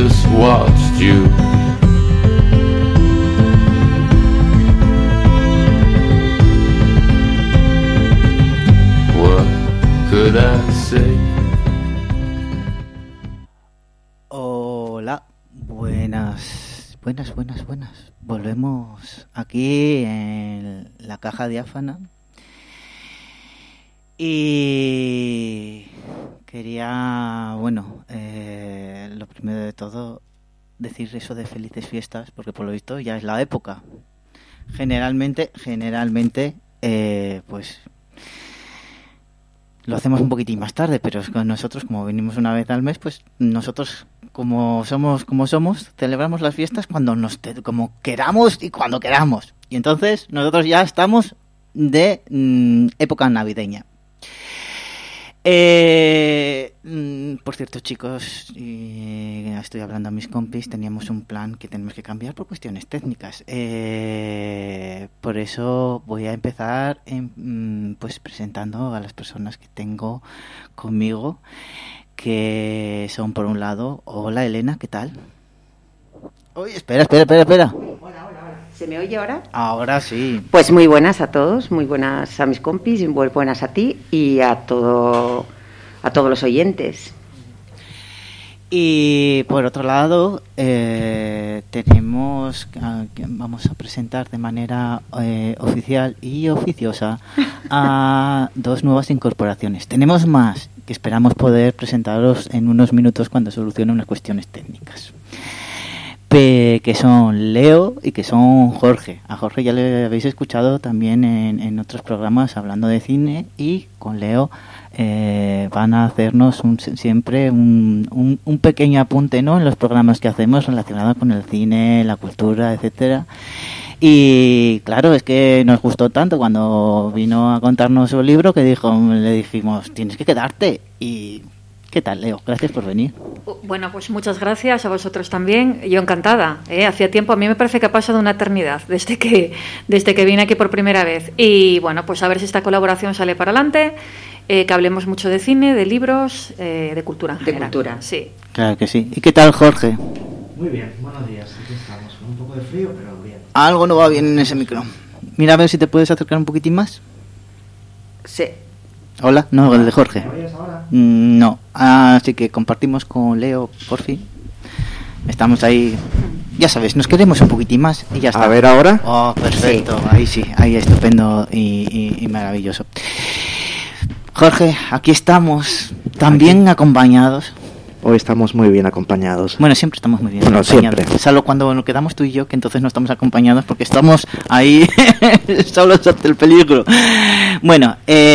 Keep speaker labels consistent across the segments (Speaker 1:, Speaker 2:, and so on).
Speaker 1: just watched you. What could I say?
Speaker 2: Hola, buenas. Volvemos aquí en la caja diáfana. Y quería, lo primero de todo, decir eso de felices fiestas, porque por lo visto ya es la época. Generalmente, pues lo hacemos un poquitín más tarde, pero es que nosotros, como venimos una vez al mes, pues nosotros, como somos, celebramos las fiestas como queramos y cuando queramos. Y entonces nosotros ya estamos de época navideña. Por cierto, chicos, estoy hablando a mis compis, teníamos un plan que tenemos que cambiar por cuestiones técnicas. Por eso voy a empezar pues presentando a las personas que tengo conmigo, que son, por un lado, hola Elena, ¿qué tal? Uy, espera.
Speaker 3: Hola. ¿Se me oye ahora?
Speaker 2: Ahora sí.
Speaker 3: Pues muy buenas a todos, muy buenas a mis compis, y muy buenas a ti y a todos los oyentes.
Speaker 2: Y por otro lado, vamos a presentar de manera oficial y oficiosa a dos nuevas incorporaciones. Tenemos más que esperamos poder presentaros en unos minutos cuando solucione unas cuestiones técnicas. Que son Leo y que son Jorge. A Jorge ya le habéis escuchado también en otros programas hablando de cine, y con Leo van a hacernos siempre un pequeño apunte, ¿no?, en los programas que hacemos relacionados con el cine, la cultura, etcétera. Y claro, es que nos gustó tanto cuando vino a contarnos su libro que le dijimos, tienes que quedarte. Y ¿qué tal, Leo? Gracias por venir.
Speaker 4: Bueno, pues muchas gracias a vosotros también. Yo encantada. Hacía tiempo, a mí me parece que ha pasado una eternidad desde que vine aquí por primera vez. Y bueno, pues a ver si esta colaboración sale para adelante, que hablemos mucho de cine, de libros, de cultura en general.
Speaker 3: De cultura.
Speaker 4: Sí.
Speaker 2: Claro que sí. ¿Y qué tal, Jorge?
Speaker 5: Muy bien, buenos días. Aquí estamos, con un poco de frío, pero bien.
Speaker 2: Algo no va bien en ese micro. Mira a ver si te puedes acercar un poquitín más.
Speaker 3: Sí.
Speaker 2: Hola, no, el de Jorge.
Speaker 5: ¿Me oyes ahora?
Speaker 2: No, así que compartimos con Leo, por fin. Estamos ahí, ya sabes, nos queremos un poquitín más y ya está.
Speaker 5: A ver ahora.
Speaker 2: Oh, perfecto, sí. Ahí sí, ahí estupendo y maravilloso. Jorge, aquí estamos, también acompañados.
Speaker 5: Hoy estamos muy bien acompañados.
Speaker 2: Bueno, siempre estamos muy bien
Speaker 5: acompañados. Siempre.
Speaker 2: Salvo cuando nos quedamos tú y yo, que entonces no estamos acompañados porque estamos ahí solos ante el peligro. Bueno,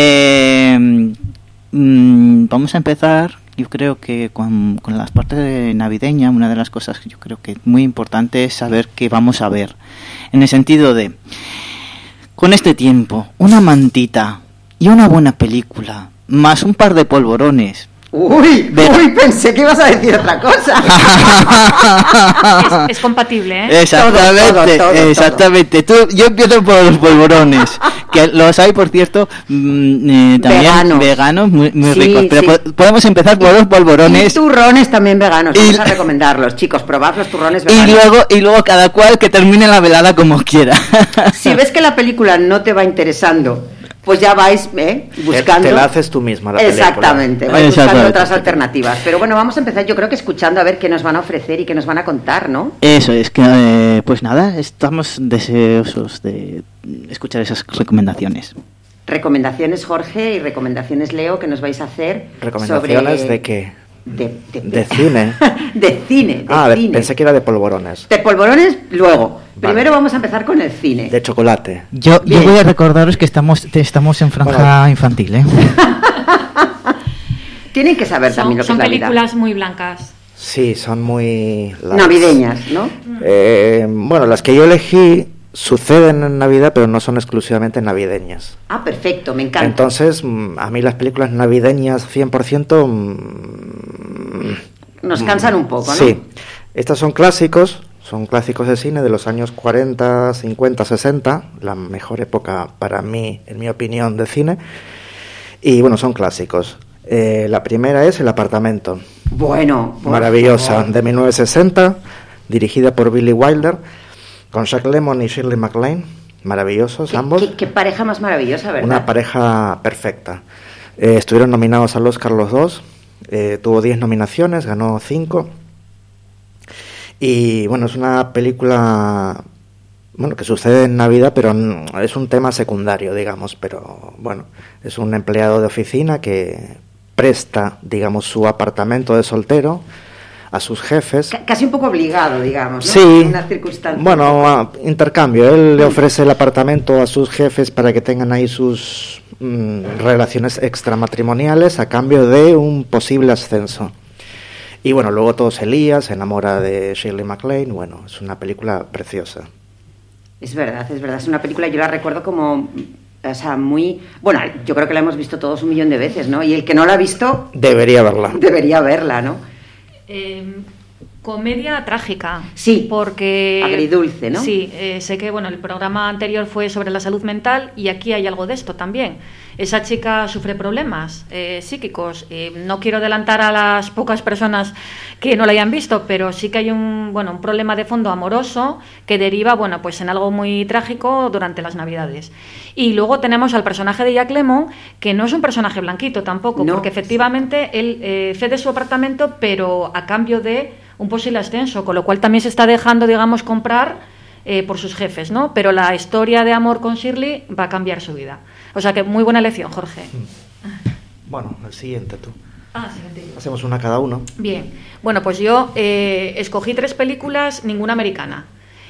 Speaker 2: vamos a empezar, yo creo que con las partes navideñas. Una de las cosas que yo creo que es muy importante es saber qué vamos a ver. En el sentido de, con este tiempo, una mantita y una buena película, más un par de polvorones.
Speaker 3: Uy, pensé que ibas a decir otra cosa.
Speaker 4: Es compatible, ¿eh?
Speaker 2: Exactamente.
Speaker 3: Todo.
Speaker 2: Yo empiezo por los polvorones, que los hay, por cierto, también veganos muy sí, ricos. Pero sí, podemos empezar por los polvorones.
Speaker 3: Y turrones también veganos. Vamos a recomendarlos, chicos. Probad los turrones veganos.
Speaker 2: Y luego cada cual que termine la velada como quiera.
Speaker 3: Si ves que la película no te va interesando, pues ya vais buscando.
Speaker 5: Te la haces tú misma la película.
Speaker 3: Exactamente, vais buscando otras alternativas. Pero bueno, vamos a empezar, yo creo que escuchando a ver qué nos van a ofrecer y qué nos van a contar, ¿no?
Speaker 2: Eso es, que pues nada, estamos deseosos de escuchar esas recomendaciones.
Speaker 3: Recomendaciones, Jorge, y recomendaciones, Leo, que nos vais a hacer.
Speaker 5: ¿Recomendaciones
Speaker 3: sobre...
Speaker 5: de qué?
Speaker 3: De
Speaker 5: cine.
Speaker 3: de cine.
Speaker 5: Pensé que era de polvorones.
Speaker 3: De polvorones, luego.
Speaker 5: Vale.
Speaker 3: Primero vamos a empezar con el cine.
Speaker 5: De chocolate.
Speaker 2: Yo voy a recordaros que estamos en franja infantil, ¿eh?
Speaker 3: Tienen que saber también lo que es la vida.
Speaker 4: Son películas muy blancas.
Speaker 5: Sí, son muy...
Speaker 3: navideñas, ¿no?
Speaker 5: Bueno, las que yo elegí suceden en Navidad, pero no son exclusivamente navideñas.
Speaker 3: Ah, perfecto, me encanta.
Speaker 5: Entonces, a mí las películas navideñas 100%
Speaker 3: nos cansan un poco, ¿no?
Speaker 5: Sí, estas son clásicos de cine de los años 40, 50, 60, la mejor época para mí, en mi opinión, de cine. Y bueno, son clásicos. La primera es El apartamento.
Speaker 3: Bueno,
Speaker 5: Maravillosa, de 1960, dirigida por Billy Wilder, con Jack Lemmon y Shirley MacLaine. Maravillosos ambos.
Speaker 3: Qué pareja más maravillosa, ¿verdad?
Speaker 5: Una pareja perfecta. Estuvieron nominados al Oscar los dos. Tuvo 10 nominaciones, ganó 5. Y bueno, es una película que sucede en Navidad, pero es un tema secundario, digamos. Pero bueno, es un empleado de oficina que presta, digamos, su apartamento de soltero a sus jefes.
Speaker 3: Casi un poco obligado, digamos, ¿no?
Speaker 5: Sí.
Speaker 3: En una circunstancia.
Speaker 5: Bueno, intercambio. Él le ofrece el apartamento a sus jefes para que tengan ahí sus relaciones extramatrimoniales a cambio de un posible ascenso. Y bueno, luego todo se lía, se enamora de Shirley MacLaine. Bueno, es una película preciosa.
Speaker 3: Es verdad, es una película, yo la recuerdo como, o sea, muy... Bueno, yo creo que la hemos visto todos 1.000.000 de veces, ¿no? Y el que no la ha visto...
Speaker 5: Debería verla,
Speaker 3: ¿no?
Speaker 4: Comedia trágica.
Speaker 3: Sí,
Speaker 4: porque...
Speaker 3: agridulce, ¿no?
Speaker 4: Sí, sé que el programa anterior fue sobre la salud mental y aquí hay algo de esto también. Esa chica sufre problemas psíquicos. No quiero adelantar a las pocas personas que no la hayan visto, pero sí que hay un problema de fondo amoroso que deriva, pues en algo muy trágico durante las Navidades. Y luego tenemos al personaje de Jack Lemmon, que no es un personaje blanquito tampoco, porque efectivamente él cede su apartamento, pero a cambio de un posible ascenso, con lo cual también se está dejando, digamos, comprar por sus jefes, ¿no? Pero la historia de amor con Shirley va a cambiar su vida. O sea que muy buena elección, Jorge.
Speaker 5: Bueno, el siguiente tú.
Speaker 4: Siguiente.
Speaker 5: Hacemos una cada uno.
Speaker 4: Bien. Bueno, pues yo escogí 3 películas, ninguna americana.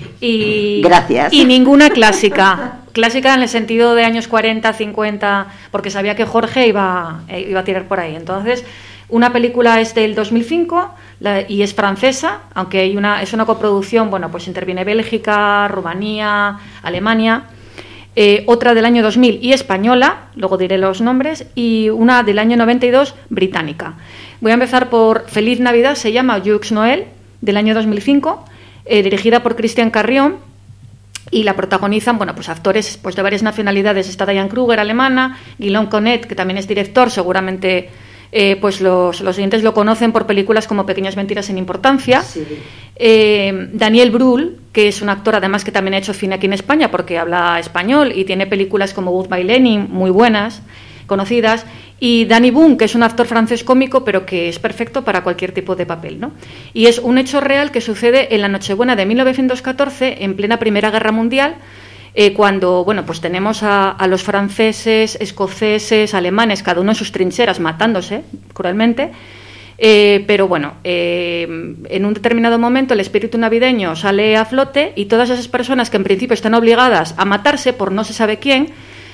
Speaker 4: Y,
Speaker 3: gracias.
Speaker 4: Y ninguna clásica. Clásica en el sentido de años 40, 50, porque sabía que Jorge iba a tirar por ahí. Entonces, una película es del 2005 y es francesa, aunque es una coproducción, pues interviene Bélgica, Rumanía, Alemania. Otra del año 2000 y española, luego diré los nombres, y una del año 92 británica. Voy a empezar por Feliz Navidad, se llama Jux Noel, del año 2005, dirigida por Christian Carrión, y la protagonizan actores de varias nacionalidades. Está Diane Kruger, alemana, Guillaume Canet, que también es director, seguramente los oyentes lo conocen por películas como Pequeñas mentiras sin importancia. Sí. Daniel Brühl, que es un actor además que también ha hecho cine aquí en España porque habla español y tiene películas como Goodbye Lenin, muy buenas, conocidas, y Danny Boone, que es un actor francés cómico pero que es perfecto para cualquier tipo de papel, ¿no? Y es un hecho real que sucede en la Nochebuena de 1914, en plena Primera Guerra Mundial, cuando tenemos a los franceses, escoceses, alemanes, cada uno en sus trincheras matándose cruelmente, pero en un determinado momento el espíritu navideño sale a flote y todas esas personas que en principio están obligadas a matarse por no se sabe quién,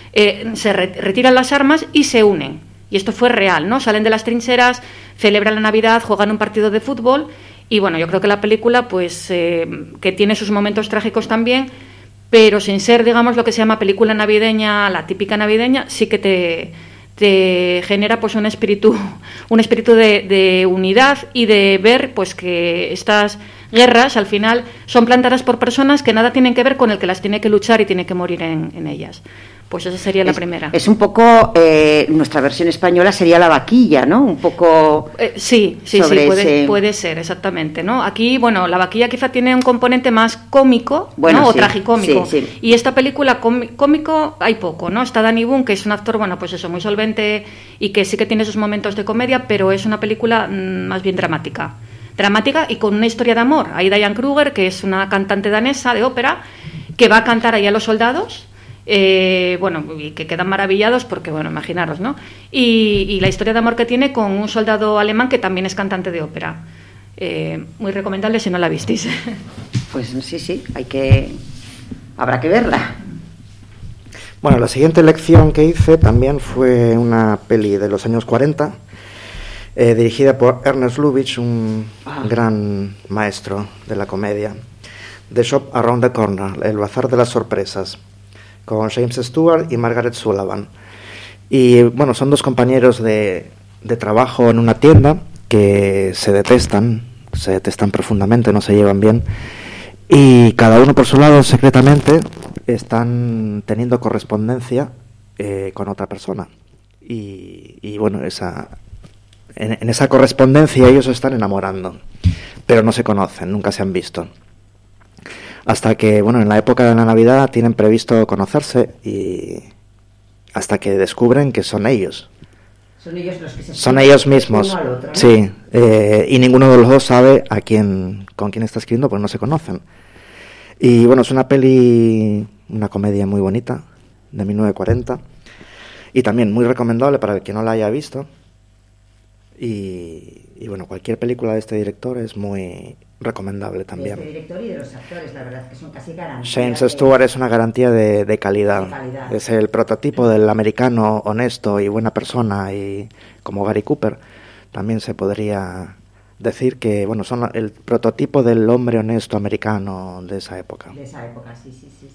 Speaker 4: se retiran las armas y se unen. Y esto fue real, ¿no? Salen de las trincheras, celebran la Navidad, juegan un partido de fútbol y yo creo que la película que tiene sus momentos trágicos también, pero sin ser, digamos, lo que se llama película navideña, la típica navideña, sí que te genera un espíritu de unidad y de ver que estas guerras al final son plantadas por personas que nada tienen que ver con el que las tiene que luchar y tiene que morir en ellas. Pues esa sería la primera.
Speaker 3: Es un poco, nuestra versión española sería La Vaquilla, ¿no? Un poco...
Speaker 4: Sí, puede ser, exactamente, ¿no? Aquí, La Vaquilla quizá tiene un componente más cómico, ¿no? O tragicómico. Sí. Y esta película cómico hay poco, ¿no? Está Danny Boone, que es un actor, muy solvente y que sí que tiene sus momentos de comedia, pero es una película más bien dramática y con una historia de amor. Hay Diane Kruger, que es una cantante danesa de ópera, que va a cantar ahí a los soldados, y que quedan maravillados porque, imaginaros, ¿no? Y la historia de amor que tiene con un soldado alemán que también es cantante de ópera. Muy recomendable si no la visteis.
Speaker 3: Pues sí, habrá que verla.
Speaker 5: Bueno, la siguiente elección que hice también fue una peli de los años 40, dirigida por Ernest Lubitsch, un gran maestro de la comedia. The Shop Around the Corner, El Bazar de las Sorpresas, con James Stewart y Margaret Sullavan. Y son 2 compañeros de trabajo en una tienda que se detestan profundamente, no se llevan bien, y cada uno por su lado secretamente están teniendo correspondencia con otra persona. Y esa en esa correspondencia ellos se están enamorando, pero no se conocen, nunca se han visto. Hasta que, bueno, en la época de la Navidad tienen previsto conocerse y hasta que descubren que son ellos.
Speaker 3: Son ellos los que se
Speaker 5: son ellos mismos,
Speaker 3: uno al otro, ¿no?
Speaker 5: Sí, y ninguno de los dos sabe con quién está escribiendo, pues no se conocen. Y bueno, es una comedia muy bonita, de 1940, y también muy recomendable para el que no la haya visto. Y bueno, cualquier película de este director es muy recomendable también.
Speaker 3: De este director y de los actores, la verdad, que son casi garantías.
Speaker 5: James Stewart es una garantía de calidad. Es el prototipo del americano honesto y buena persona, y como Gary Cooper, también se podría decir que, bueno, son el prototipo del hombre honesto americano de esa época.
Speaker 3: De esa época, sí.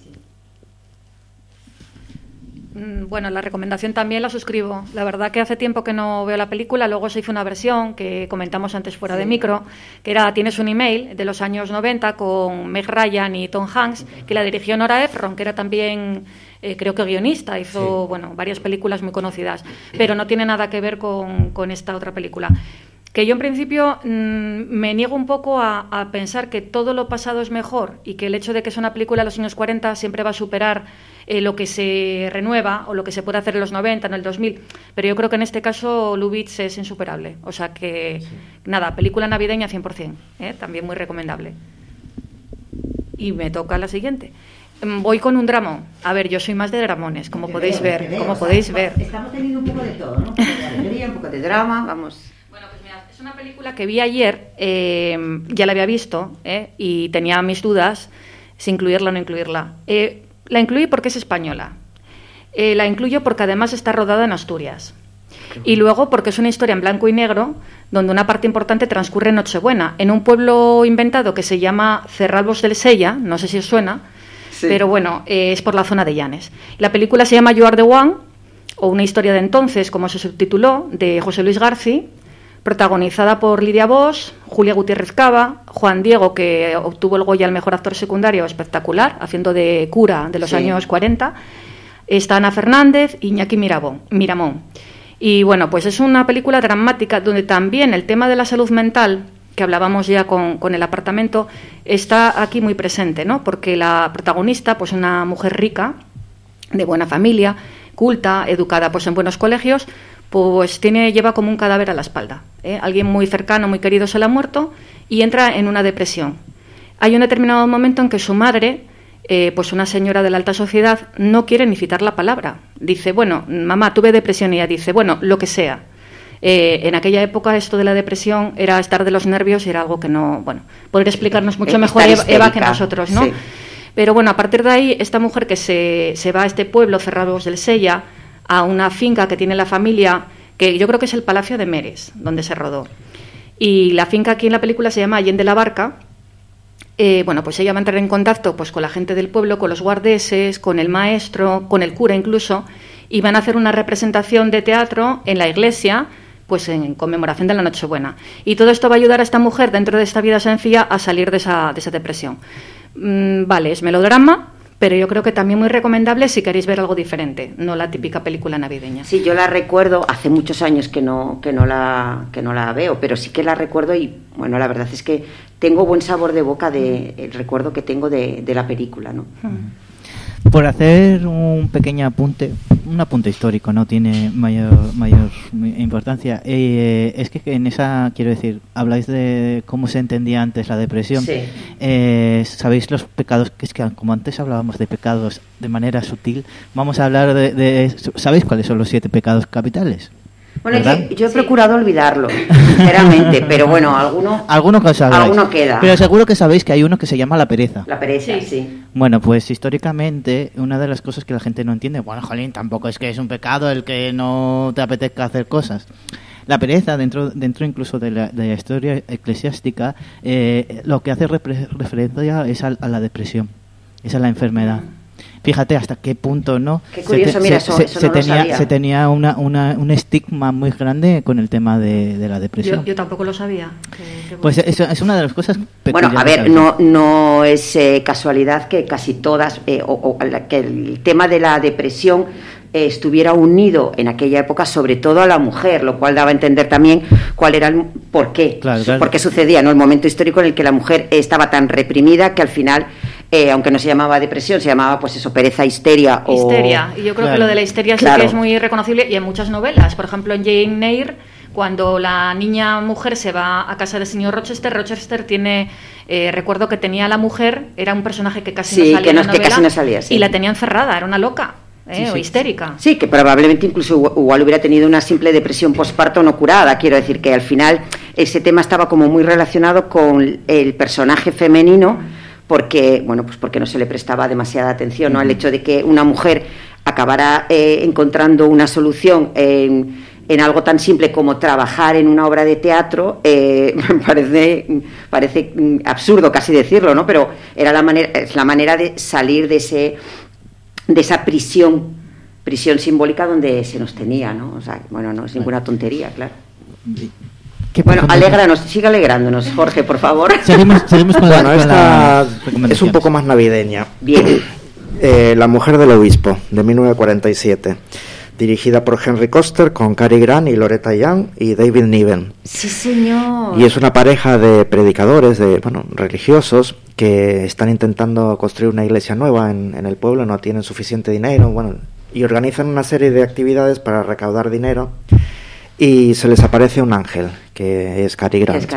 Speaker 4: Bueno, la recomendación también la suscribo. La verdad que hace tiempo que no veo la película. Luego se hizo una versión que comentamos antes fuera de micro, que era Tienes un email, de los años 90, con Meg Ryan y Tom Hanks, que la dirigió Nora Ephron, que era también, creo que guionista, hizo varias películas muy conocidas, pero no tiene nada que ver con esta otra película. Que yo en principio me niego un poco a pensar que todo lo pasado es mejor y que el hecho de que sea una película de los años 40 siempre va a superar lo que se renueva o lo que se puede hacer en los 90, en el 2000. Pero yo creo que en este caso Lubitsch es insuperable. O sea que, nada, película navideña 100%, también muy recomendable. Y me toca la siguiente. Voy con un dramón. A ver, yo soy más de dramones, como podéis ver.
Speaker 3: Estamos teniendo un poco de todo, ¿no? Un poco de alegría, un poco de drama, vamos...
Speaker 4: Bueno, pues mira, es una película que vi ayer, ya la había visto, y tenía mis dudas si incluirla o no incluirla. La incluí porque es española. La incluyo porque además está rodada en Asturias. Y luego porque es una historia en blanco y negro, donde una parte importante transcurre en Nochebuena, en un pueblo inventado que se llama Cerralbos del Sella, no sé si os suena, pero bueno, es por la zona de Llanes. La película se llama You Are the One, o Una historia de entonces, como se subtituló, de José Luis García, protagonizada por Lidia Bosch, Julia Gutiérrez Cava, Juan Diego, que obtuvo el Goya al mejor actor secundario, espectacular, haciendo de cura de los años 40, está Ana Fernández y Iñaki Miramón. Y bueno, pues es una película dramática donde también el tema de la salud mental, que hablábamos ya con el apartamento, está aquí muy presente, ¿no? Porque la protagonista, pues una mujer rica, de buena familia, culta, educada pues en buenos colegios, pues lleva como un cadáver a la espalda. Alguien muy cercano, muy querido se le ha muerto y entra en una depresión. Hay un determinado momento en que su madre, pues una señora de la alta sociedad, no quiere ni citar la palabra. Dice, bueno, mamá, tuve depresión, y ella dice, bueno, lo que sea. En aquella época esto de la depresión era estar de los nervios y era algo que no... Bueno, podría explicarnos mucho mejor Eva que nosotros, ¿no? Sí. Pero bueno, a partir de ahí, esta mujer que se va a este pueblo, Cerralbos del Sella, a una finca que tiene la familia, que yo creo que es el Palacio de Meres, donde se rodó. Y la finca aquí en la película se llama Allende la Barca. Bueno, pues ella va a entrar en contacto pues con la gente del pueblo, con los guardeses, con el maestro, con el cura incluso, y van a hacer una representación de teatro en la iglesia, pues en conmemoración de la Nochebuena. Y todo esto va a ayudar a esta mujer, dentro de esta vida sencilla, a salir de esa depresión. Vale, es melodrama, pero yo creo que también muy recomendable si queréis ver algo diferente, no la típica película navideña.
Speaker 3: Sí, yo la recuerdo, hace muchos años que no la veo, pero sí que la recuerdo y, bueno, la verdad es que tengo buen sabor de boca el recuerdo que tengo de la película, ¿no?
Speaker 2: Por hacer un pequeño apunte, un apunte histórico, no tiene mayor importancia. Es que en esa, quiero decir, habláis de cómo se entendía antes la depresión.
Speaker 3: Sí.
Speaker 2: ¿Sabéis los pecados? Que es que como antes hablábamos de pecados de manera sutil, vamos a hablar de ¿sabéis cuáles son los 7 pecados capitales?
Speaker 3: Bueno, yo he procurado olvidarlo, sinceramente, pero bueno, alguno queda.
Speaker 2: Pero seguro que sabéis que hay uno que se llama la pereza.
Speaker 3: La pereza, sí.
Speaker 2: Bueno, pues históricamente, una de las cosas que la gente no entiende, bueno, jolín, tampoco es que es un pecado el que no te apetezca hacer cosas. La pereza, dentro incluso de la historia eclesiástica, lo que hace referencia es a la depresión, es a la enfermedad. Fíjate hasta qué punto, ¿no?
Speaker 3: Qué curioso,
Speaker 2: se tenía un estigma muy grande con el tema de la depresión.
Speaker 4: Yo tampoco lo sabía.
Speaker 2: Pues eso es una de las cosas peculiares.
Speaker 3: Bueno, a ver, no es casualidad que casi todas, que el tema de la depresión estuviera unido en aquella época sobre todo a la mujer, lo cual daba a entender también cuál era el por qué, por qué sucedía, ¿no? El momento histórico en el que la mujer estaba tan reprimida que al final, aunque no se llamaba depresión, se llamaba pues eso, pereza, histeria.
Speaker 4: Histeria, y yo creo que lo de la histeria sí que es muy reconocible, y en muchas novelas, por ejemplo en Jane Eyre, cuando la niña mujer se va a casa del señor Rochester tiene, recuerdo que tenía a la mujer, era un personaje que casi no salía en la novela,
Speaker 3: que casi no salía, sí.
Speaker 4: Y la tenía encerrada, era una loca. O histérica.
Speaker 3: Sí, que probablemente incluso igual hubiera tenido una simple depresión postparto no curada. Quiero decir que al final ese tema estaba como muy relacionado con el personaje femenino, porque porque no se le prestaba demasiada atención, ¿no? El hecho de que una mujer acabara encontrando una solución en algo tan simple como trabajar en una obra de teatro, parece absurdo casi decirlo, ¿no? Pero era la manera de salir de esa prisión simbólica donde se nos tenía, ¿no? O sea, no es ninguna tontería, claro. Alégranos, sigue alegrándonos, Jorge, por favor.
Speaker 2: Seguimos con
Speaker 5: esta es un poco más navideña.
Speaker 3: Bien.
Speaker 5: La mujer del obispo, de 1947, dirigida por Henry Koster, con Cary Grant y Loretta Young y David Niven.
Speaker 3: Sí, señor.
Speaker 5: Y es una pareja de predicadores, religiosos, que están intentando construir una iglesia nueva en el pueblo, no tienen suficiente dinero, y organizan una serie de actividades para recaudar dinero, y se les aparece un ángel, que es Cary Grant.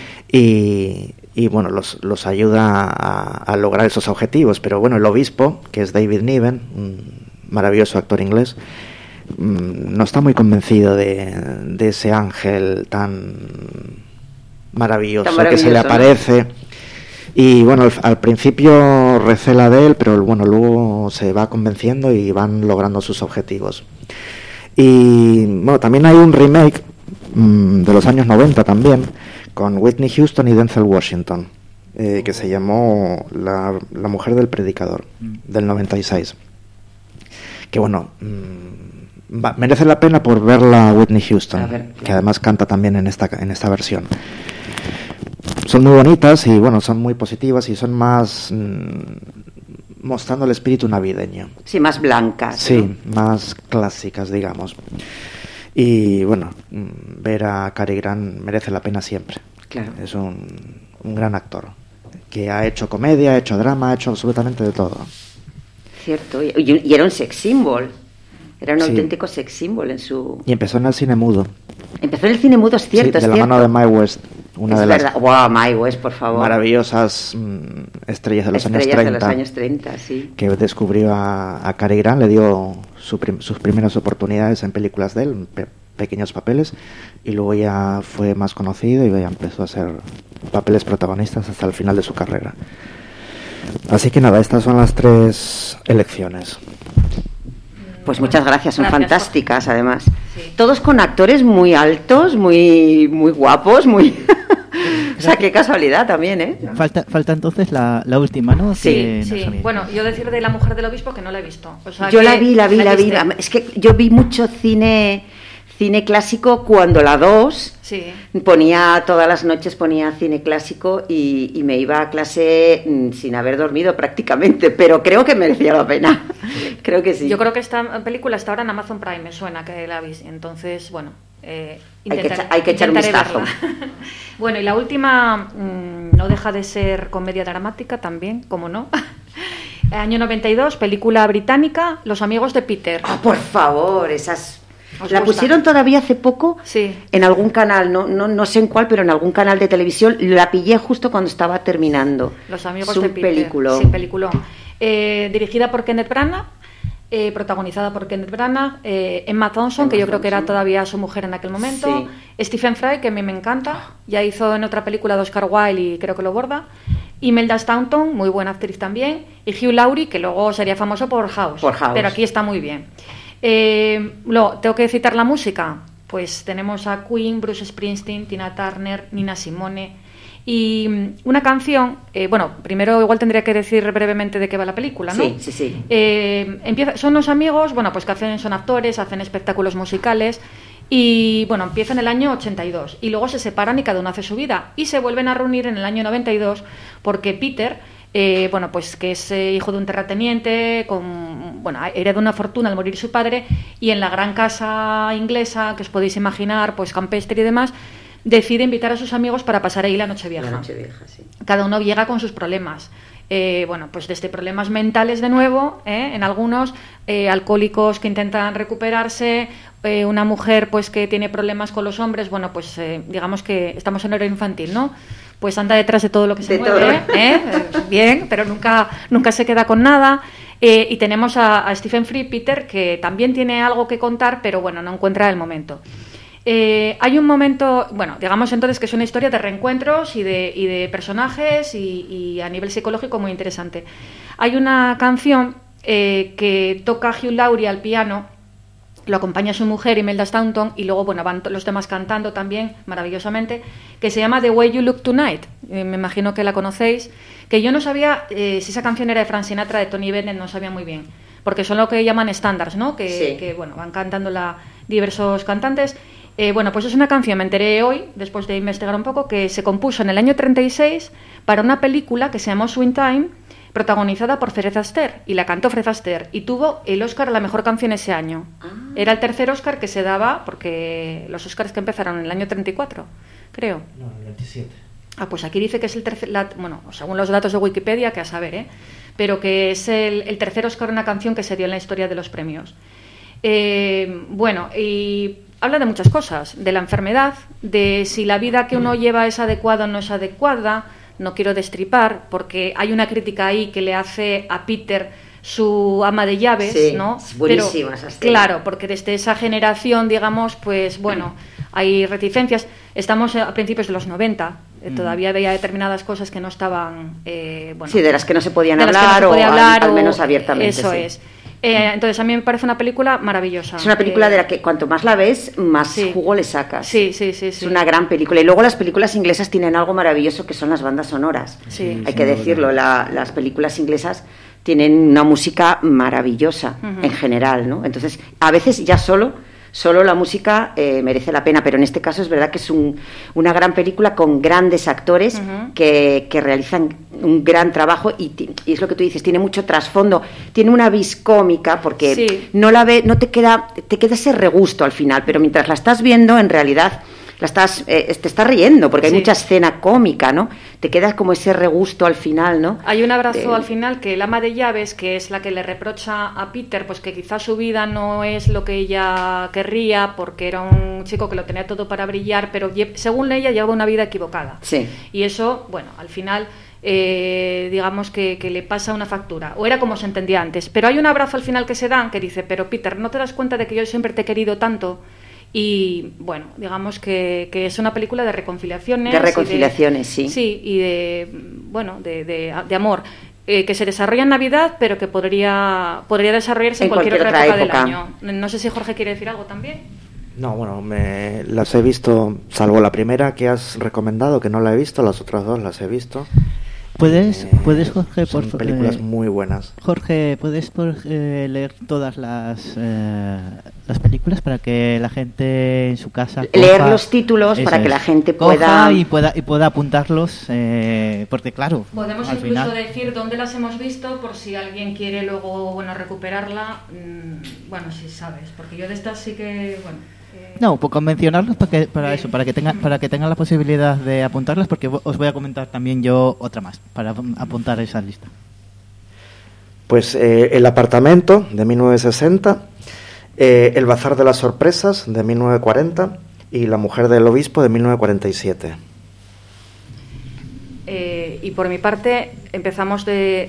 Speaker 5: Y los ayuda a lograr esos objetivos, pero el obispo, que es David Niven, un maravilloso actor inglés, no está muy convencido de ese ángel tan maravilloso que se le aparece, ¿no? Y al principio recela de él, pero luego se va convenciendo y van logrando sus objetivos. Y también hay un remake de los años 90 también, con Whitney Houston y Denzel Washington, que se llamó La mujer del predicador, del 96, que merece la pena por verla Whitney Houston, que además canta también en esta versión. Son muy bonitas y son muy positivas y son más mostrando el espíritu navideño.
Speaker 3: Sí, más blancas.
Speaker 5: Sí, ¿no? Más clásicas, digamos. Y ver a Cary Grant merece la pena siempre.
Speaker 3: Claro.
Speaker 5: Es un gran actor que ha hecho comedia, ha hecho drama, ha hecho absolutamente de todo.
Speaker 3: Cierto, y era un sex symbol. Era un auténtico sex symbol en su...
Speaker 5: Y empezó en el cine mudo.
Speaker 3: Empezó en el cine mudo, es cierto,
Speaker 5: de la mano de Mae West, una de las
Speaker 3: Mae West, por favor,
Speaker 5: maravillosas estrellas de los años 30.
Speaker 3: De los años 30, sí.
Speaker 5: Que descubrió a Cary Grant, le dio sus primeras oportunidades en películas de él, pequeños papeles, y luego ya fue más conocido y ya empezó a hacer papeles protagonistas hasta el final de su carrera. Así que nada, estas son las 3 elecciones.
Speaker 3: Pues muchas gracias, son fantásticas además. Sí. Todos con actores muy altos, muy guapos, muy... O sea, qué casualidad también, ¿eh?
Speaker 2: Falta entonces la última, ¿no?
Speaker 4: Sí. Bueno, yo decir de La mujer del obispo que no la he visto. O sea,
Speaker 3: yo la vi. Es que yo vi mucho cine clásico cuando la 2 ponía todas las noches cine clásico y me iba a clase sin haber dormido prácticamente, pero creo que merecía la pena. Creo que sí.
Speaker 4: Yo creo que esta película está ahora en Amazon Prime, me suena que la vi, entonces
Speaker 3: hay que echar un vistazo.
Speaker 4: Bueno, y la última no deja de ser comedia dramática también, como no. Año 92, película británica, Los amigos de Peter.
Speaker 3: Por favor, esas... La pusieron todavía hace poco en algún canal, no sé en cuál, pero en algún canal de televisión. La pillé justo cuando estaba terminando.
Speaker 4: Los amigos de Peter. Peliculón. Dirigida por Kenneth Branagh, protagonizada por Kenneth Branagh, Emma Thompson, que yo creo que era todavía su mujer en aquel momento, Stephen Fry, que a mí me encanta, ya hizo en otra película de Oscar Wilde y creo que lo borda, Imelda Staunton, muy buena actriz también, y Hugh Laurie, que luego sería famoso por House. Pero aquí está muy bien. Tengo que citar la música, pues tenemos a Queen, Bruce Springsteen, Tina Turner, Nina Simone, y una canción, primero igual tendría que decir brevemente de qué va la película, ¿no?
Speaker 3: Sí.
Speaker 4: Son unos amigos, que son actores, hacen espectáculos musicales, y empieza en el año 82, y luego se separan y cada uno hace su vida, y se vuelven a reunir en el año 92, porque Peter... que es hijo de un terrateniente, hereda una fortuna al morir su padre, y en la gran casa inglesa, que os podéis imaginar, pues campestre y demás, decide invitar a sus amigos para pasar ahí la Nochevieja.
Speaker 3: La Nochevieja, sí.
Speaker 4: Cada uno llega con sus problemas. Pues desde problemas mentales de nuevo, en algunos, alcohólicos que intentan recuperarse, una mujer pues que tiene problemas con los hombres, pues digamos que estamos en horario infantil, ¿no? Pues anda detrás de todo lo que se mueve, bien, pero nunca se queda con nada. Y tenemos a Stephen Fry, Peter, que también tiene algo que contar, pero no encuentra el momento. Hay un momento, digamos entonces que es una historia de reencuentros y de personajes y a nivel psicológico muy interesante. Hay una canción que toca Hugh Laurie al piano, lo acompaña su mujer Imelda Staunton, y luego van los demás cantando también maravillosamente, que se llama The Way You Look Tonight. Me imagino que la conocéis, que yo no sabía si esa canción era de Frank Sinatra, de Tony Bennett, no sabía muy bien, porque son lo que llaman estándares, ¿no? Que van cantándola diversos cantantes. Pues es una canción, me enteré hoy, después de investigar un poco, que se compuso en el año 36 para una película que se llamó Swing Time, protagonizada por Fred Astaire, y la cantó Fred Astaire, y tuvo el Oscar a la mejor canción ese año. Era el tercer Oscar que se daba, porque los Oscars que empezaron en el año 34, creo.
Speaker 5: No, el 27.
Speaker 4: Pues aquí dice que es el tercer, según los datos de Wikipedia, que a saber, pero que es el tercer Oscar, una canción que se dio en la historia de los premios. Y habla de muchas cosas, de la enfermedad, de si la vida que uno lleva es adecuada o no es adecuada. No quiero destripar, porque hay una crítica ahí que le hace a Peter, su ama de llaves,
Speaker 3: sí,
Speaker 4: ¿no?
Speaker 3: Es buenísima esa escena.
Speaker 4: Claro, porque desde esa generación, digamos, pues hay reticencias. Estamos a principios de los 90, todavía había determinadas cosas que no estaban...
Speaker 3: sí, de las que no se podían hablar, al menos abiertamente.
Speaker 4: Eso
Speaker 3: sí.
Speaker 4: es. Entonces a mí me parece una película maravillosa.
Speaker 3: Es una película de la que cuanto más la ves, más jugo le sacas.
Speaker 4: Sí.
Speaker 3: Es una gran película. Y luego las películas inglesas tienen algo maravilloso, que son las bandas sonoras.
Speaker 4: Sí.
Speaker 3: Hay que decirlo, las películas inglesas tienen una música maravillosa en general, ¿no? Entonces, a veces ya solo la música merece la pena, pero en este caso es verdad que es una gran película con grandes actores que realizan un gran trabajo, y es lo que tú dices, tiene mucho trasfondo, tiene una vis cómica, porque no te queda ese regusto al final, pero mientras la estás viendo, en realidad te estás riendo, porque hay mucha escena cómica, ¿no? Te quedas como ese regusto al final, ¿no?
Speaker 4: Hay un abrazo al final, que el ama de llaves, que es la que le reprocha a Peter, pues que quizás su vida no es lo que ella querría, porque era un chico que lo tenía todo para brillar, pero según ella llevaba una vida equivocada.
Speaker 3: Sí.
Speaker 4: Y eso, al final... digamos que le pasa una factura, o era como se entendía antes, pero hay un abrazo al final que se dan, que dice: pero Peter, ¿no te das cuenta de que yo siempre te he querido tanto? Y digamos que es una película de reconciliaciones.
Speaker 3: De reconciliaciones, sí.
Speaker 4: Sí, y de amor, que se desarrolla en Navidad, pero que podría desarrollarse en cualquier otra época del año. No sé si Jorge quiere decir algo también.
Speaker 5: No, las he visto, salvo la primera que has recomendado, que no la he visto, las otras dos las he visto.
Speaker 2: ¿Puedes Jorge, por
Speaker 5: son películas muy buenas.
Speaker 2: Jorge, ¿puedes leer todas las películas para que la gente en su casa
Speaker 3: leer los títulos para que la gente pueda
Speaker 2: apuntarlos, porque claro,
Speaker 4: podemos
Speaker 2: al
Speaker 4: incluso
Speaker 2: final...
Speaker 4: decir dónde las hemos visto, por si alguien quiere luego recuperarla, si sabes, porque yo de estas sí que
Speaker 2: No, pues mencionarlos para que tengan la posibilidad de apuntarlas, porque os voy a comentar también yo otra más para apuntar esa lista.
Speaker 5: Pues El apartamento, de 1960, El bazar de las sorpresas, de 1940, y La mujer del obispo, de 1947.
Speaker 4: Y por mi parte empezamos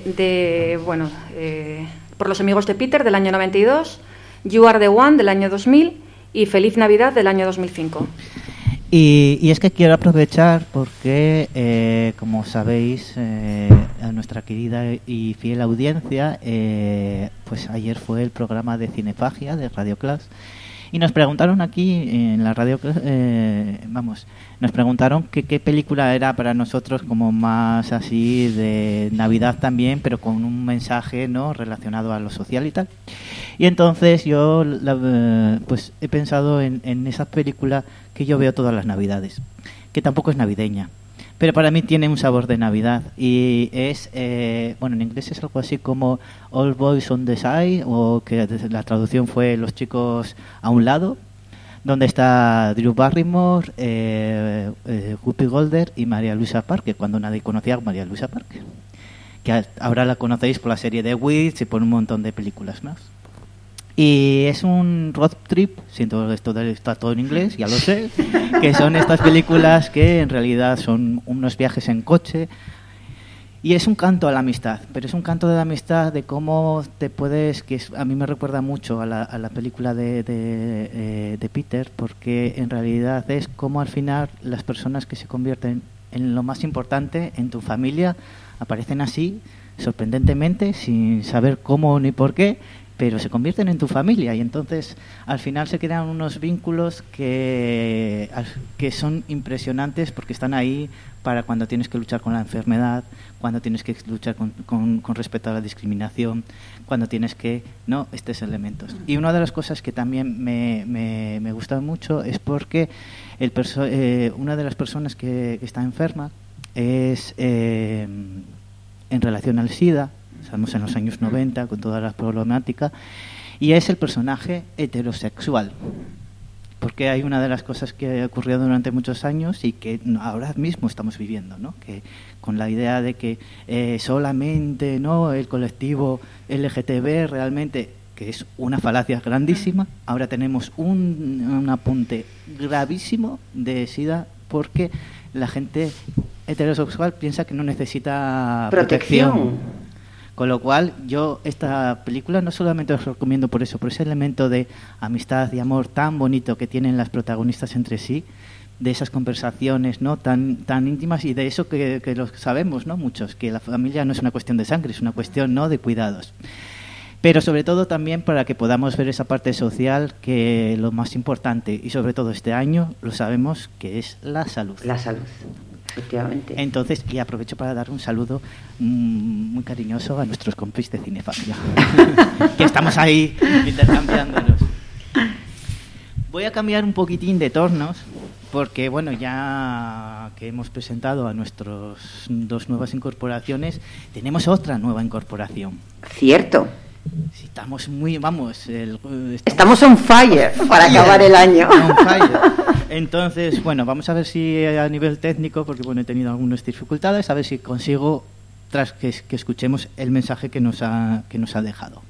Speaker 4: por Los amigos de Peter, del año 92, You Are the One, del año 2000, y Feliz Navidad, del año 2005.
Speaker 2: Y es que quiero aprovechar porque, como sabéis, a nuestra querida y fiel audiencia, pues ayer fue el programa de Cinefagia de Radio Class, y nos preguntaron aquí en la Radio Class, nos preguntaron qué película era para nosotros como más así de Navidad también, pero con un mensaje, ¿no?, relacionado a lo social y tal. Y entonces yo pues he pensado en esa película que yo veo todas las Navidades, que tampoco es navideña, pero para mí tiene un sabor de Navidad y es, bueno, en inglés es algo así como All Boys on the Side, o que la traducción fue Los chicos a un lado, donde está Drew Barrymore, Whoopi Goldberg y María Luisa Parker, cuando nadie conocía a María Luisa Parker, que ahora la conocéis por la serie de Wits y por un montón de películas más. Y es un road trip, siento esto está todo en inglés, ya lo sé, que son estas películas que en realidad son unos viajes en coche. Y es un canto a la amistad, pero es un canto de la amistad de cómo te puedes, a mí me recuerda mucho a la película de Peter, porque en realidad es cómo al final las personas que se convierten en lo más importante en tu familia aparecen así, sorprendentemente, sin saber cómo ni por qué, pero se convierten en tu familia y entonces al final se crean unos vínculos que son impresionantes porque están ahí para cuando tienes que luchar con la enfermedad, cuando tienes que luchar con respecto a la discriminación, cuando tienes que... ¿no? Estos elementos. Y una de las cosas que también me gusta mucho es porque una de las personas que está enferma es en relación al SIDA. Estamos en los años 90 con toda la problemática y es el personaje heterosexual, porque hay una de las cosas que ha ocurrido durante muchos años y que ahora mismo estamos viviendo, ¿no? Que con la idea de que solamente, ¿no?, el colectivo LGTB realmente, que es una falacia grandísima, ahora tenemos un apunte gravísimo de SIDA porque la gente heterosexual piensa que no necesita protección. Con lo cual, yo esta película no solamente os recomiendo por eso, por ese elemento de amistad y amor tan bonito que tienen las protagonistas entre sí, de esas conversaciones, ¿no?, tan íntimas, y de eso que lo sabemos, ¿no?, muchos, que la familia no es una cuestión de sangre, es una cuestión, ¿no?, de cuidados. Pero sobre todo también para que podamos ver esa parte social, que lo más importante, y sobre todo este año, lo sabemos, que es la salud.
Speaker 3: La salud. Efectivamente.
Speaker 2: Entonces, y aprovecho para dar un saludo muy cariñoso a nuestros compis de Cinefagia, que estamos ahí intercambiándonos. Voy a cambiar un poquitín de tornos, porque bueno, ya que hemos presentado a nuestros dos nuevas incorporaciones, tenemos otra nueva incorporación.
Speaker 3: Cierto.
Speaker 2: Sí, estamos muy,
Speaker 3: estamos on fire para acabar el año.
Speaker 2: On fire. Entonces, bueno, vamos a ver si a nivel técnico, porque bueno, he tenido algunas dificultades, a ver si consigo, tras que escuchemos el mensaje que nos ha dejado.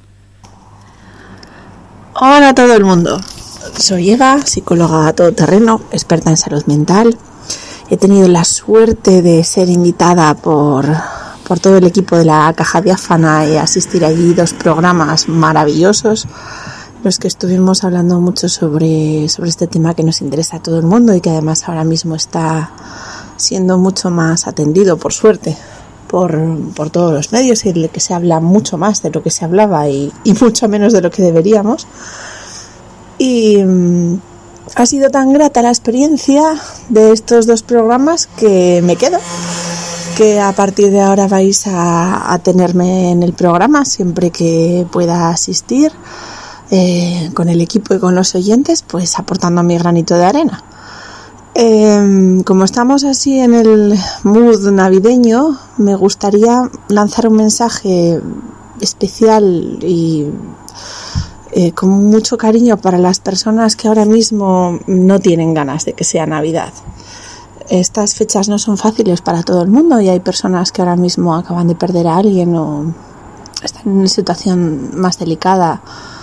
Speaker 6: Hola a todo el mundo. Soy Eva, psicóloga todoterreno, experta en salud mental. He tenido la suerte de ser invitada por todo el equipo de la Caja Diáfana y asistir allí 2 programas maravillosos, en los que estuvimos hablando mucho sobre este tema que nos interesa a todo el mundo y que además ahora mismo está siendo mucho más atendido, por suerte, por todos los medios, y en el que se habla mucho más de lo que se hablaba y mucho menos de lo que deberíamos. Y ha sido tan grata la experiencia de estos 2 programas que me quedo, que a partir de ahora vais a tenerme en el programa siempre que pueda asistir, con el equipo y con los oyentes, pues aportando mi granito de arena. Como estamos así en el mood navideño, me gustaría lanzar un mensaje especial y con mucho cariño para las personas que ahora mismo no tienen ganas de que sea Navidad. Estas fechas no son fáciles para todo el mundo y hay personas que ahora mismo acaban de perder a alguien o están en una situación más delicada,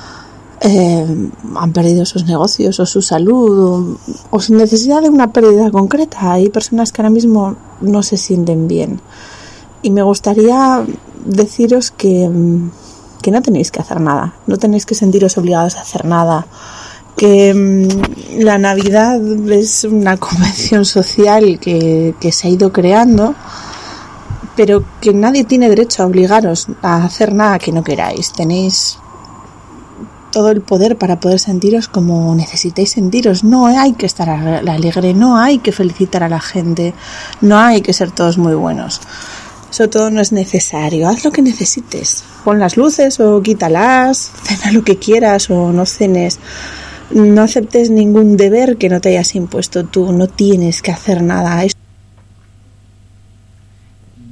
Speaker 6: han perdido sus negocios o su salud o sin necesidad de una pérdida concreta. Hay personas que ahora mismo no se sienten bien y me gustaría deciros que no tenéis que hacer nada, no tenéis que sentiros obligados a hacer nada, que la Navidad es una convención social que se ha ido creando, pero que nadie tiene derecho a obligaros a hacer nada que no queráis. Tenéis todo el poder para poder sentiros como necesitéis sentiros. No hay que estar alegre, no hay que felicitar a la gente, no hay que ser todos muy buenos. Eso todo no es necesario. Haz lo que necesites. Pon las luces o quítalas, cena lo que quieras o no cenes. No aceptes ningún deber que no te hayas impuesto tú, no tienes que hacer nada.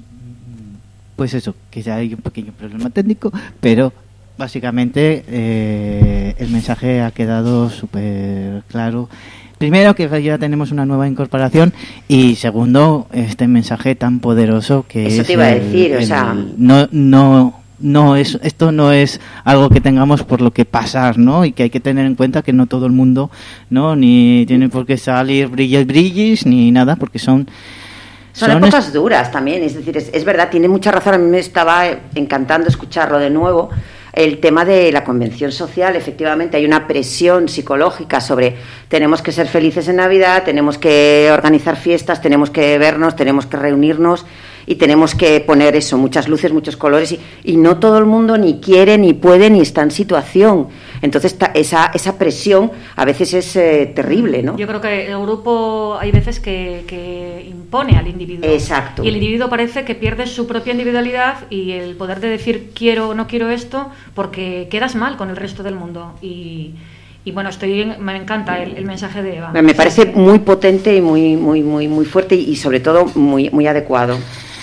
Speaker 2: pues eso, que ya hay un pequeño problema técnico, pero básicamente el mensaje ha quedado súper claro. Primero, que ya tenemos una nueva incorporación, y segundo, este mensaje tan poderoso que
Speaker 3: eso
Speaker 2: es
Speaker 3: te iba a decir, o sea,
Speaker 2: esto no es algo que tengamos por lo que pasar, ¿no? Y que hay que tener en cuenta que no todo el mundo, ¿no? Ni tiene por qué salir brillis ni nada, porque son
Speaker 3: épocas duras también, es decir, es verdad, tiene mucha razón. A mí me estaba encantando escucharlo de nuevo. El tema de la convención social, efectivamente, hay una presión psicológica sobre tenemos que ser felices en Navidad, tenemos que organizar fiestas, tenemos que vernos, tenemos que reunirnos y tenemos que poner eso, muchas luces, muchos colores, y no todo el mundo ni quiere, ni puede, ni está en situación. Entonces esa presión a veces es terrible, ¿no?
Speaker 4: Yo creo que el grupo hay veces que impone al individuo.
Speaker 3: Exacto.
Speaker 4: Y el individuo parece que pierde su propia individualidad y el poder de decir quiero o no quiero esto, porque quedas mal con el resto del mundo. Y bueno, me encanta el mensaje de Eva.
Speaker 3: Me parece muy potente y muy fuerte, y sobre todo muy adecuado.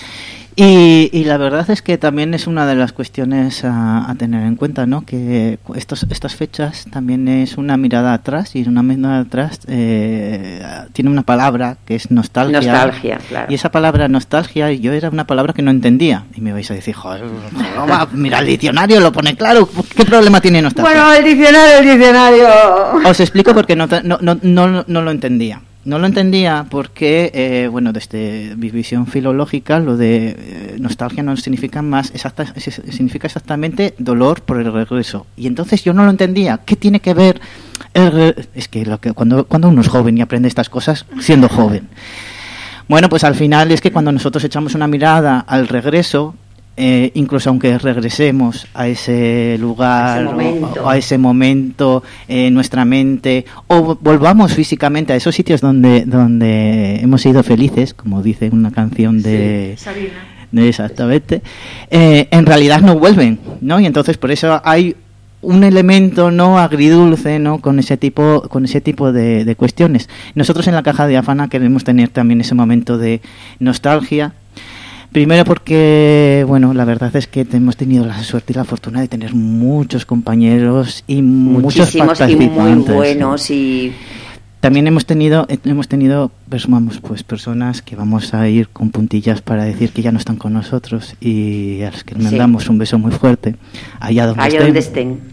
Speaker 2: Y la verdad es que también es una de las cuestiones a tener en cuenta, ¿no? Que estas fechas también es una mirada atrás, y una mirada atrás tiene una palabra que es nostalgia.
Speaker 3: Nostalgia, claro.
Speaker 2: Y esa palabra nostalgia, yo era una palabra que no entendía. Y me vais a decir, joder, mira, el diccionario lo pone claro. ¿Qué problema tiene nostalgia?
Speaker 3: Bueno, el diccionario.
Speaker 2: Os explico porque no lo entendía. No lo entendía porque, desde mi visión filológica, lo de nostalgia no significa significa exactamente dolor por el regreso. Y entonces yo no lo entendía. ¿Qué tiene que ver? Es que cuando uno es joven y aprende estas cosas siendo joven. Bueno, pues al final es que cuando nosotros echamos una mirada al regreso, incluso aunque regresemos a ese lugar o a ese momento en nuestra mente, o volvamos físicamente a esos sitios donde hemos sido felices, como dice una canción de
Speaker 4: Sabina.
Speaker 2: Exactamente, en realidad no vuelven, ¿no? Y entonces por eso hay un elemento no agridulce, ¿no? con ese tipo de cuestiones. Nosotros en la Caja Diáfana queremos tener también ese momento de nostalgia. Primero porque, la verdad es que hemos tenido la suerte y la fortuna de tener muchos compañeros y muchos participantes.
Speaker 3: Y muy buenos. Y
Speaker 2: también hemos tenido personas que vamos a ir con puntillas para decir que ya no están con nosotros, y a los que les mandamos un beso muy fuerte allá donde estén.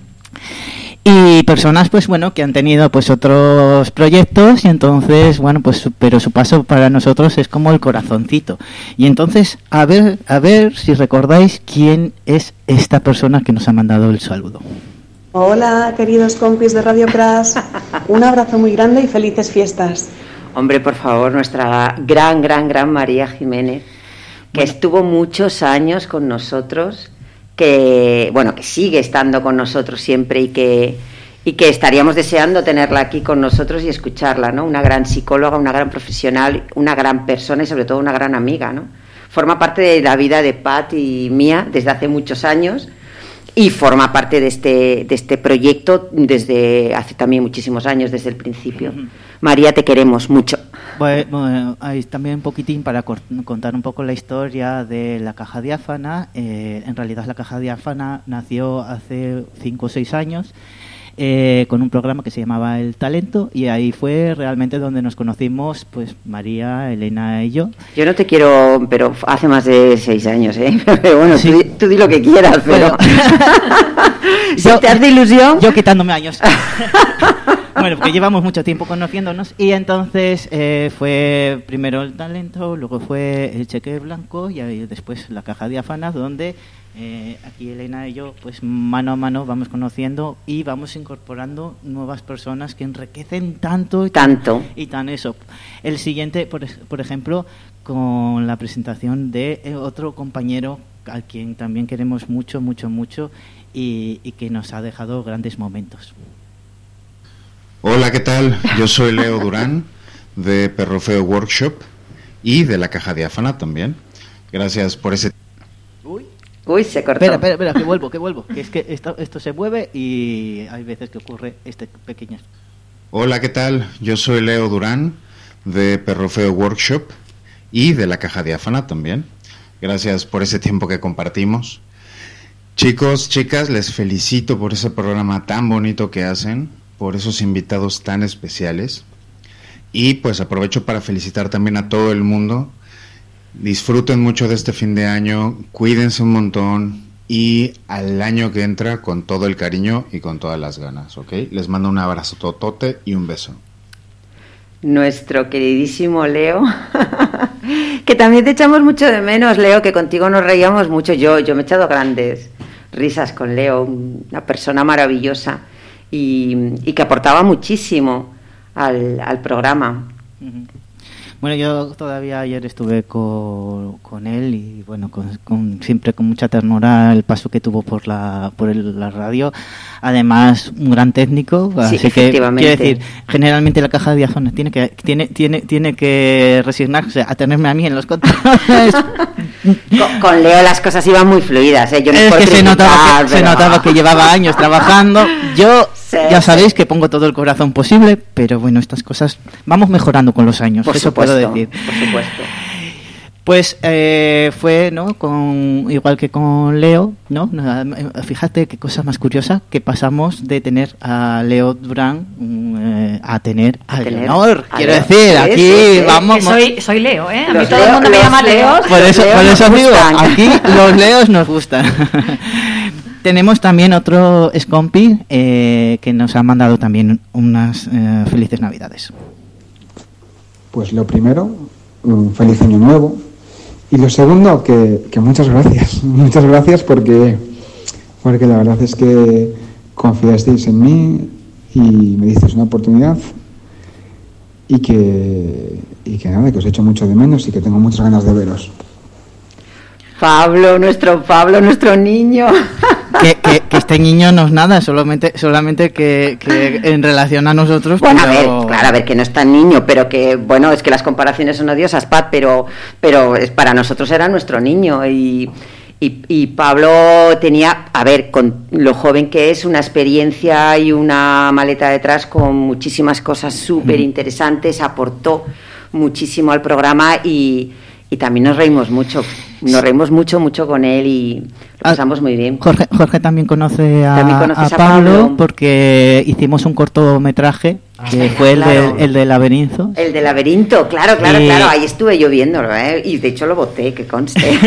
Speaker 2: Y personas que han tenido otros proyectos, y entonces pero su paso para nosotros es como el corazoncito. Y entonces a ver si recordáis quién es esta persona que nos ha mandado el saludo.
Speaker 7: Hola, queridos compis de Radio Crash. Un abrazo muy grande y felices fiestas.
Speaker 3: Hombre, por favor, nuestra gran María Jiménez, que estuvo muchos años con nosotros, que sigue estando con nosotros siempre, y que estaríamos deseando tenerla aquí con nosotros y escucharla, ¿no? Una gran psicóloga, una gran profesional, una gran persona y sobre todo una gran amiga, ¿no? Forma parte de la vida de Pat y mía desde hace muchos años, y forma parte de este proyecto desde hace también muchísimos años, desde el principio. María, te queremos mucho.
Speaker 2: Bueno, hay también un poquitín para contar un poco la historia de la Caja Diáfana. En realidad la Caja Diáfana nació hace 5 o 6 años con un programa que se llamaba El Talento, y ahí fue realmente donde nos conocimos, María, Elena y yo.
Speaker 3: Yo no te quiero, pero hace más de 6 años, ¿eh? Pero bueno, sí. tú di lo que quieras, pero... ¿Si te hace ilusión?
Speaker 2: Yo quitándome años. Bueno, porque llevamos mucho tiempo conociéndonos, y entonces fue primero El Talento, luego fue El Cheque Blanco, y ahí después la Caja Diáfana, donde aquí Elena y yo mano a mano vamos conociendo y vamos incorporando nuevas personas que enriquecen tanto y tan eso. El siguiente, por ejemplo, con la presentación de otro compañero al quien también queremos mucho y que nos ha dejado grandes momentos.
Speaker 8: Hola, ¿qué tal? Yo soy Leo Durán, de Perrofeo Workshop y de la Caja Diáfana también. Gracias por ese...
Speaker 3: Uy, se cortó.
Speaker 2: Espera, que vuelvo. Que es que esto se mueve y hay veces que ocurre pequeñas...
Speaker 8: Hola, ¿qué tal? Yo soy Leo Durán, de Perrofeo Workshop y de la Caja Diáfana también. Gracias por ese tiempo que compartimos. Chicos, chicas, les felicito por ese programa tan bonito que hacen, por esos invitados tan especiales. Y pues aprovecho para felicitar también a todo el mundo. Disfruten mucho de este fin de año, cuídense un montón y al año que entra con todo el cariño y con todas las ganas, ¿ok? Les mando un abrazo totote y un beso.
Speaker 3: Nuestro queridísimo Leo, que también te echamos mucho de menos, Leo, que contigo nos reíamos mucho. Yo me he echado grandes risas con Leo, una persona maravillosa y que aportaba muchísimo al programa.
Speaker 2: Bueno, yo todavía ayer estuve con él y bueno, siempre con mucha ternura el paso que tuvo por la radio. Además, un gran técnico,
Speaker 3: sí,
Speaker 2: así que quiero decir, generalmente la caja de diáfono tiene que resignarse a tenerme a mí en los controles.
Speaker 3: Con Leo las cosas iban muy fluidas, ¿eh? Yo no
Speaker 2: es que se notaba que llevaba años trabajando. Yo ya sabéis que pongo todo el corazón posible, pero bueno, estas cosas vamos mejorando con los años, eso puedo decir.
Speaker 3: Por supuesto.
Speaker 2: Pues fue, ¿no? Igual que con Leo, ¿no? Fíjate qué cosa más curiosa que pasamos de tener a Leo Durán a tener a Leonor. Quiero decir, aquí vamos.
Speaker 4: Soy Leo, ¿eh? A mí todo el mundo me llama Leo.
Speaker 2: Por eso digo, aquí los Leos nos gustan. Tenemos también otro excompi que nos ha mandado también unas felices Navidades.
Speaker 9: Pues lo primero, un feliz año nuevo. Y lo segundo, que muchas gracias porque la verdad es que confiasteis en mí y me disteis una oportunidad y que nada, que os echo mucho de menos y que tengo muchas ganas de veros.
Speaker 3: Pablo, nuestro niño.
Speaker 2: Que este niño no es nada, solamente que en relación a nosotros.
Speaker 3: Bueno, pero... a ver, que no es tan niño, pero que, bueno, es que las comparaciones son odiosas, Pat, pero es, para nosotros era nuestro niño y Pablo tenía, a ver, con lo joven que es, una experiencia y una maleta detrás con muchísimas cosas súper interesantes, aportó muchísimo al programa y también nos reímos mucho con él y lo pasamos muy bien.
Speaker 2: Jorge también conoce a Pablo porque hicimos un cortometraje que fue el de Laberinto.
Speaker 3: El de Laberinto, claro, ahí estuve yo viéndolo, y de hecho lo voté, que conste.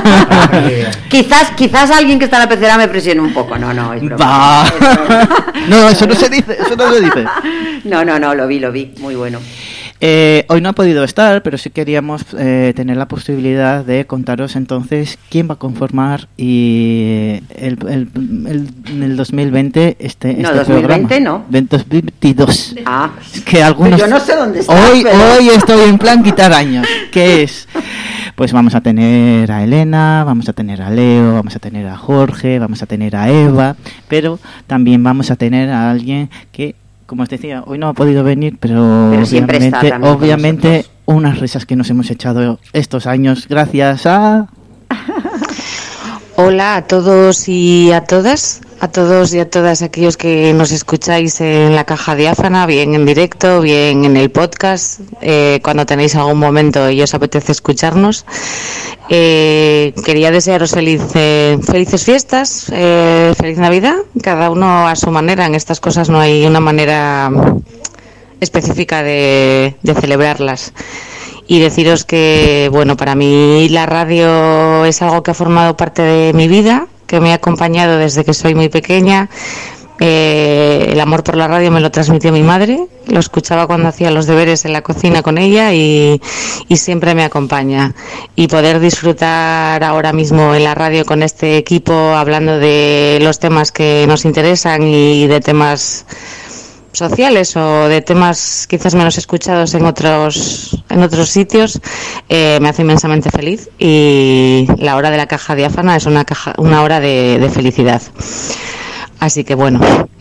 Speaker 3: quizás alguien que está en la pecera me presione un poco, no, es broma.
Speaker 2: No, eso no se dice.
Speaker 3: No, lo vi, muy bueno.
Speaker 2: Hoy no ha podido estar, pero sí queríamos tener la posibilidad de contaros entonces quién va a conformar y el 2020 este
Speaker 3: 2020
Speaker 2: programa.
Speaker 3: No.
Speaker 2: 2022.
Speaker 3: Que algunos. Yo no sé dónde está.
Speaker 2: Hoy estoy en plan quitar años. ¿Qué es? Pues vamos a tener a Elena, vamos a tener a Leo, vamos a tener a Jorge, vamos a tener a Eva, pero también vamos a tener a alguien que, como os decía, hoy no ha podido venir, pero obviamente unas risas que nos hemos echado estos años gracias a...
Speaker 10: Hola a todos y a todas, a todos y a todas aquellos que nos escucháis en la caja diáfana, bien en directo, bien en el podcast, cuando tenéis algún momento y os apetece escucharnos. Quería desearos felices fiestas, feliz Navidad, cada uno a su manera. En estas cosas no hay una manera específica de celebrarlas. Y deciros que, bueno, para mí la radio es algo que ha formado parte de mi vida, que me ha acompañado desde que soy muy pequeña. El amor por la radio me lo transmitió mi madre, lo escuchaba cuando hacía los deberes en la cocina con ella y siempre me acompaña. Y poder disfrutar ahora mismo en la radio con este equipo, hablando de los temas que nos interesan y de temas sociales o de temas quizás menos escuchados en otros sitios, me hace inmensamente feliz, y la hora de la caja diáfana es una hora de felicidad. Así que bueno,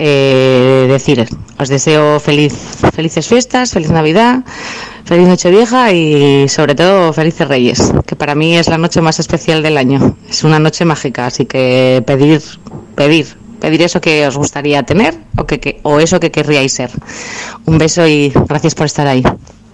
Speaker 10: os deseo felices fiestas, feliz Navidad, feliz Nochevieja y sobre todo felices Reyes, que para mí es la noche más especial del año, es una noche mágica, así que pedir eso que os gustaría tener o eso que querríais ser. Un beso y gracias por estar ahí.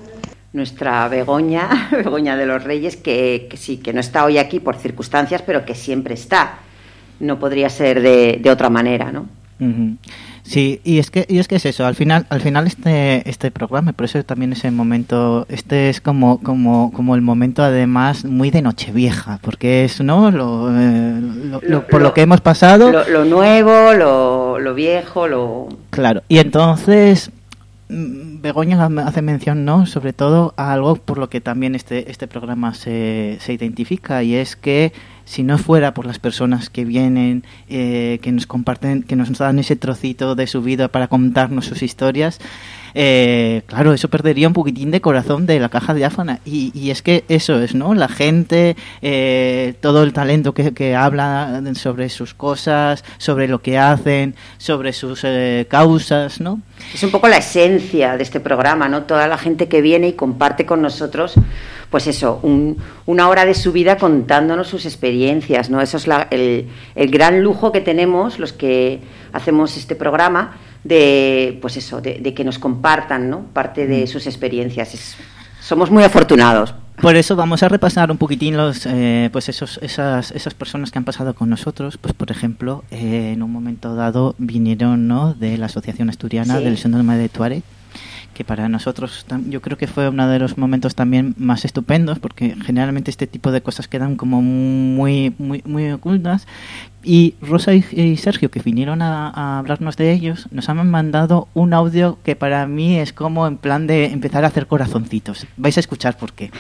Speaker 3: nuestra Begoña de los Reyes, que sí, que no está hoy aquí por circunstancias, pero que siempre está. No podría ser de otra manera, ¿no?
Speaker 2: Uh-huh. Sí, y es que es eso, al final este programa, por eso también ese momento, es como el momento además muy de Nochevieja, porque es, ¿no? Por lo que hemos pasado,
Speaker 3: lo nuevo, lo viejo,
Speaker 2: claro. Y entonces Begoña hace mención, ¿no?, sobre todo a algo por lo que también este programa se identifica, y es que si no fuera por las personas que vienen, que nos comparten, que nos dan ese trocito de su vida para contarnos sus historias, claro, eso perdería un poquitín de corazón de la caja diáfana. Y es que eso es, ¿no? La gente, todo el talento que habla sobre sus cosas, sobre lo que hacen, sobre sus causas, ¿no?
Speaker 3: Es un poco la esencia de este programa, ¿no? Toda la gente que viene y comparte con nosotros, pues eso, una hora de su vida contándonos sus experiencias, ¿no? Eso es el gran lujo que tenemos los que hacemos este programa, pues eso, de que nos compartan, ¿no?, parte de sus experiencias. Somos muy afortunados.
Speaker 2: Por eso vamos a repasar un poquitín esas personas que han pasado con nosotros. Pues por ejemplo, en un momento dado vinieron, ¿no?, de la Asociación Asturiana del Síndrome de Tuareg, que para nosotros yo creo que fue uno de los momentos también más estupendos, porque generalmente este tipo de cosas quedan como muy muy muy ocultas, y Rosa y Sergio, que vinieron a hablarnos de ellos, nos han mandado un audio que para mí es como en plan de empezar a hacer corazoncitos. Vais a escuchar por qué.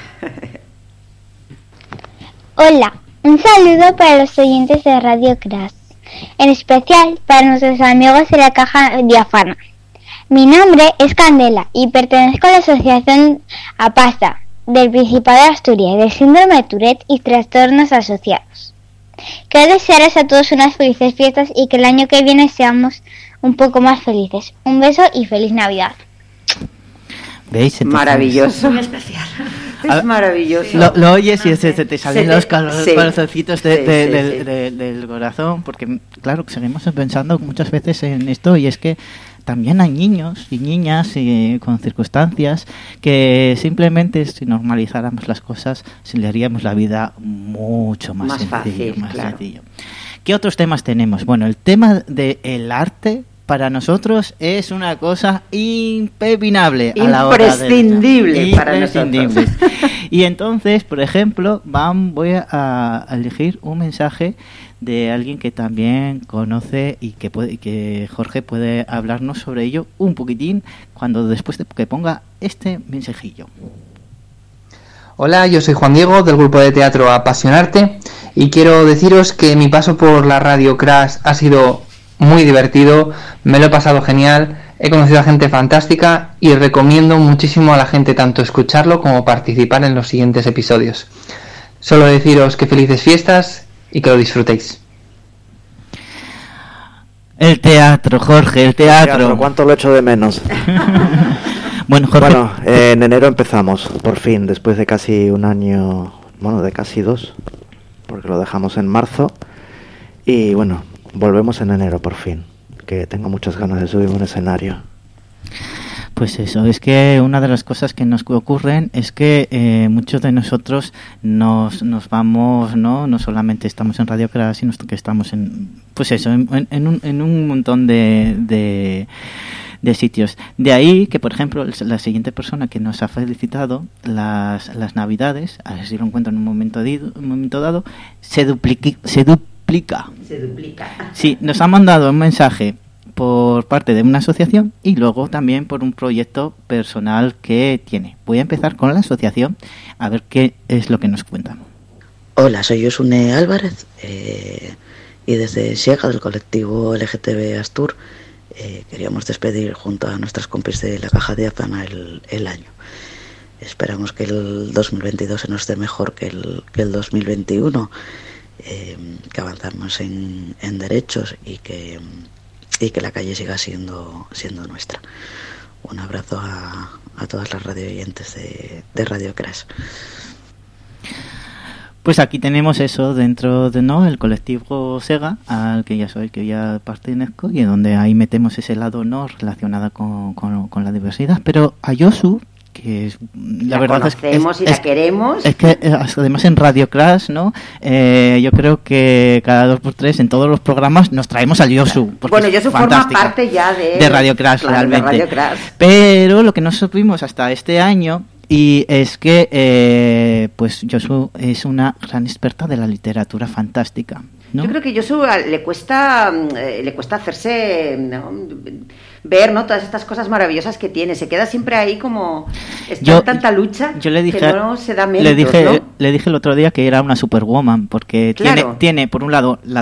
Speaker 11: Hola, un saludo para los oyentes de Radio Crash, en especial para nuestros amigos de la caja diáfana. Mi nombre es Candela y pertenezco a la Asociación APASA del Principado de Asturias del Síndrome de Tourette y Trastornos Asociados. Quiero desearles a todos unas felices fiestas y que el año que viene seamos un poco más felices. Un beso y feliz Navidad.
Speaker 2: ¿Veis?
Speaker 3: Maravilloso.
Speaker 4: Muy especial.
Speaker 3: Es maravilloso.
Speaker 2: Lo oyes y se te salen los corazoncitos del corazón, porque claro, seguimos pensando muchas veces en esto, y es que también hay niños y niñas con circunstancias que simplemente, si normalizáramos las cosas, le haríamos la vida mucho más sencillo,
Speaker 3: fácil,
Speaker 2: más
Speaker 3: claro.
Speaker 2: sencillo. ¿Qué otros temas tenemos? Bueno, el tema del arte para nosotros es una cosa impepinable,
Speaker 3: imprescindible para nosotros.
Speaker 2: Y entonces, por ejemplo, voy a elegir un mensaje de alguien que también conoce y que Jorge puede hablarnos sobre ello un poquitín después de que ponga este mensajillo.
Speaker 12: Hola, yo soy Juan Diego del grupo de teatro Apasionarte y quiero deciros que mi paso por la Radio Crash ha sido muy divertido, me lo he pasado genial, he conocido a gente fantástica y recomiendo muchísimo a la gente tanto escucharlo como participar en los siguientes episodios. Solo deciros que felices fiestas y que lo disfrutéis.
Speaker 2: El teatro, Jorge, el teatro.
Speaker 5: ¿Cuánto lo echo de menos?
Speaker 2: Bueno, Jorge.
Speaker 5: Bueno, en enero empezamos, por fin, después de casi un año, de casi 2, porque lo dejamos en marzo, y bueno, volvemos en enero por fin, que tengo muchas ganas de subir un escenario.
Speaker 2: Pues eso, es que una de las cosas que nos ocurren es que muchos de nosotros nos vamos, no solamente estamos en Radio Crash, sino que estamos en un montón de sitios. De ahí que, por ejemplo, la siguiente persona que nos ha felicitado las Navidades, a ver si lo encuentro en un momento dado, se duplica. Sí, nos ha mandado un mensaje por parte de una asociación y luego también por un proyecto personal que tiene. Voy a empezar con la asociación a ver qué es lo que nos cuentan.
Speaker 13: Hola, soy Josune Álvarez y desde Siega, del colectivo LGTB Astur, queríamos despedir junto a nuestras compis de la caja diáfana el año. Esperamos que el 2022 se nos dé mejor que el 2021, que avanzamos en derechos y que la calle siga siendo nuestra. Un abrazo a todas las radio oyentes de Radio Crash.
Speaker 2: Pues aquí tenemos eso dentro de el colectivo Sega, al que ya pertenezco, y donde ahí metemos ese lado relacionado con la diversidad. Pero a Josu que es, la
Speaker 3: la
Speaker 2: verdad
Speaker 3: conocemos y la queremos.
Speaker 2: Es que además en Radio Crash, ¿no? Yo creo que cada 2x3 en todos los programas nos traemos al Yosu.
Speaker 3: Bueno, Yosu forma parte ya de
Speaker 2: Radio Crash,
Speaker 3: claro,
Speaker 2: realmente.
Speaker 3: De Radio Crash.
Speaker 2: Pero lo que no supimos hasta este año y es que pues Yosu es una gran experta de la literatura fantástica, ¿no?
Speaker 3: Yo creo que Yosu le cuesta hacerse, ¿no?, ver, ¿no?, todas estas cosas maravillosas que tiene. Se queda siempre ahí como está en tanta lucha que no se da méritos,
Speaker 2: le dije el otro día que era una superwoman porque
Speaker 3: claro,
Speaker 2: tiene por un lado la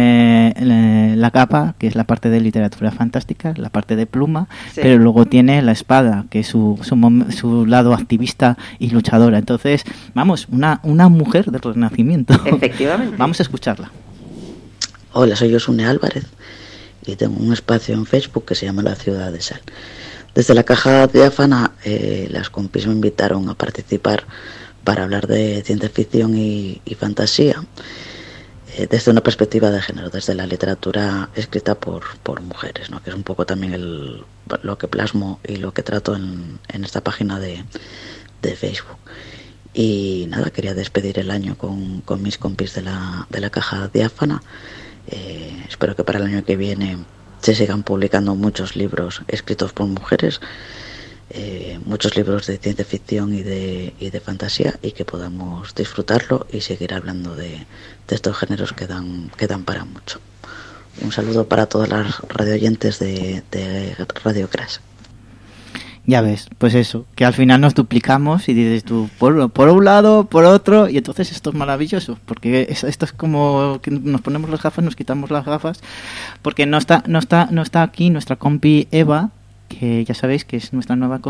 Speaker 2: capa, que es la parte de literatura fantástica, la parte de pluma, sí, pero luego tiene la espada, que es su lado activista y luchadora. Entonces, vamos, una mujer del Renacimiento.
Speaker 3: Efectivamente.
Speaker 2: Vamos a escucharla.
Speaker 13: Hola, soy Josune Álvarez y tengo un espacio en Facebook que se llama La Ciudad de Sal. Desde la Caja Diáfana las compis me invitaron a participar para hablar de ciencia ficción y fantasía desde una perspectiva de género, desde la literatura escrita por mujeres, ¿no?, que es un poco también lo que plasmo y lo que trato en esta página de Facebook. Y nada, quería despedir el año con mis compis de la Caja Diáfana. Espero que para el año que viene se sigan publicando muchos libros escritos por mujeres, muchos libros de ciencia ficción y de fantasía, y que podamos disfrutarlo y seguir hablando de estos géneros que dan para mucho. Un saludo para todas las radioyentes de Radio Crash.
Speaker 2: Ya ves, pues eso, que al final nos duplicamos y dices tú, por un lado, por otro, y entonces esto es maravilloso, porque esto es como que nos ponemos las gafas, nos quitamos las gafas, porque no está aquí nuestra compi Eva, que ya sabéis que es nuestra nueva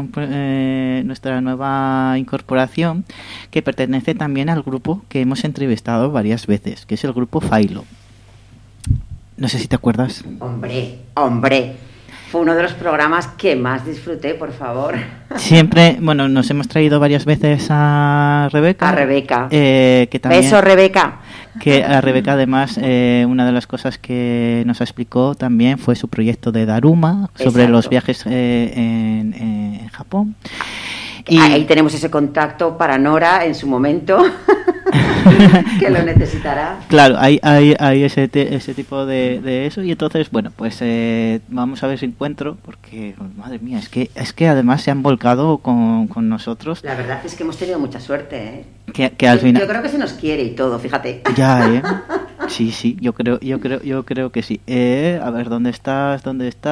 Speaker 2: incorporación, que pertenece también al grupo que hemos entrevistado varias veces, que es el grupo Philo. No sé si te acuerdas.
Speaker 3: Hombre. Fue uno de los programas que más disfruté, por favor.
Speaker 2: Siempre, bueno, nos hemos traído varias veces a Rebeca. Que también,
Speaker 3: beso, Rebeca.
Speaker 2: Que a Rebeca, además, una de las cosas que nos explicó también fue su proyecto de Daruma, sobre los viajes en Japón.
Speaker 3: Y ahí tenemos ese contacto para Nora en su momento, que lo necesitará.
Speaker 2: Claro, hay ese tipo de eso, y entonces, bueno, pues vamos a ver si encuentro, porque, madre mía, es que además se han volcado con nosotros.
Speaker 3: La verdad es que hemos tenido mucha suerte,
Speaker 2: que al final...
Speaker 3: Yo creo que se nos quiere y todo, fíjate.
Speaker 2: Ya, sí, yo creo que sí. A ver, ¿dónde estás?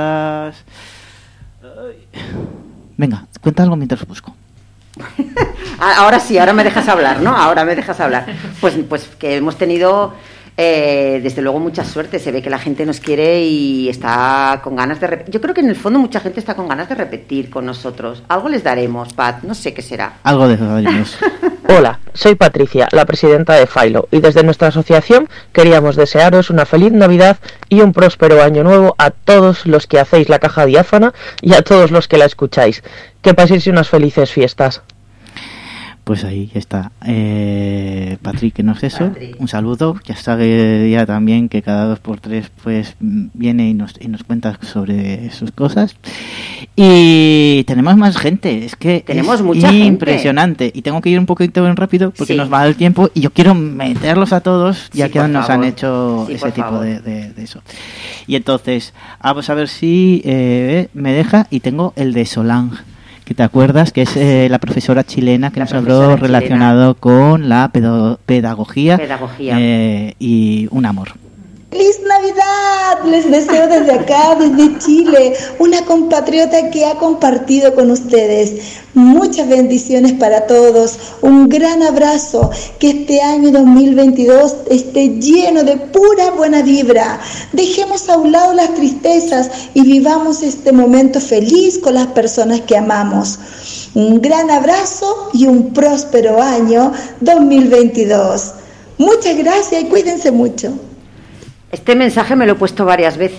Speaker 2: Ay. Venga, cuenta algo mientras busco.
Speaker 3: Ahora sí, ahora me dejas hablar, ¿no? Pues que hemos tenido, desde luego, mucha suerte. Se ve que la gente nos quiere y está con ganas de repetir. Yo creo que en el fondo mucha gente está con ganas de repetir con nosotros. Algo les daremos, Pat, no sé qué será.
Speaker 2: Algo les daremos.
Speaker 14: Hola, soy Patricia, la presidenta de Philo, y desde nuestra asociación queríamos desearos una feliz Navidad y un próspero año nuevo a todos los que hacéis la Caja Diáfana y a todos los que la escucháis. Que paséis unas felices fiestas.
Speaker 2: Pues ahí está, Patrick, que no es eso, un saludo. Ya sabe ya también que cada 2x3 pues viene y nos cuenta sobre sus cosas. Y tenemos más gente, es que
Speaker 3: tenemos
Speaker 2: es
Speaker 3: mucha
Speaker 2: impresionante gente. Y tengo que ir un poquito rápido porque nos va el tiempo y yo quiero meterlos a todos ya que nos han hecho ese tipo de eso. Y entonces, vamos a ver si me deja, y tengo el de Solange, que te acuerdas, que es la profesora chilena que nos habló relacionado con la pedagogía. Y un amor.
Speaker 15: ¡Feliz Navidad! Les deseo desde acá, desde Chile, una compatriota que ha compartido con ustedes. Muchas bendiciones para todos, un gran abrazo, que este año 2022 esté lleno de pura buena vibra. Dejemos a un lado las tristezas y vivamos este momento feliz con las personas que amamos. Un gran abrazo y un próspero año 2022. Muchas gracias y cuídense mucho.
Speaker 3: Este mensaje me lo he puesto varias veces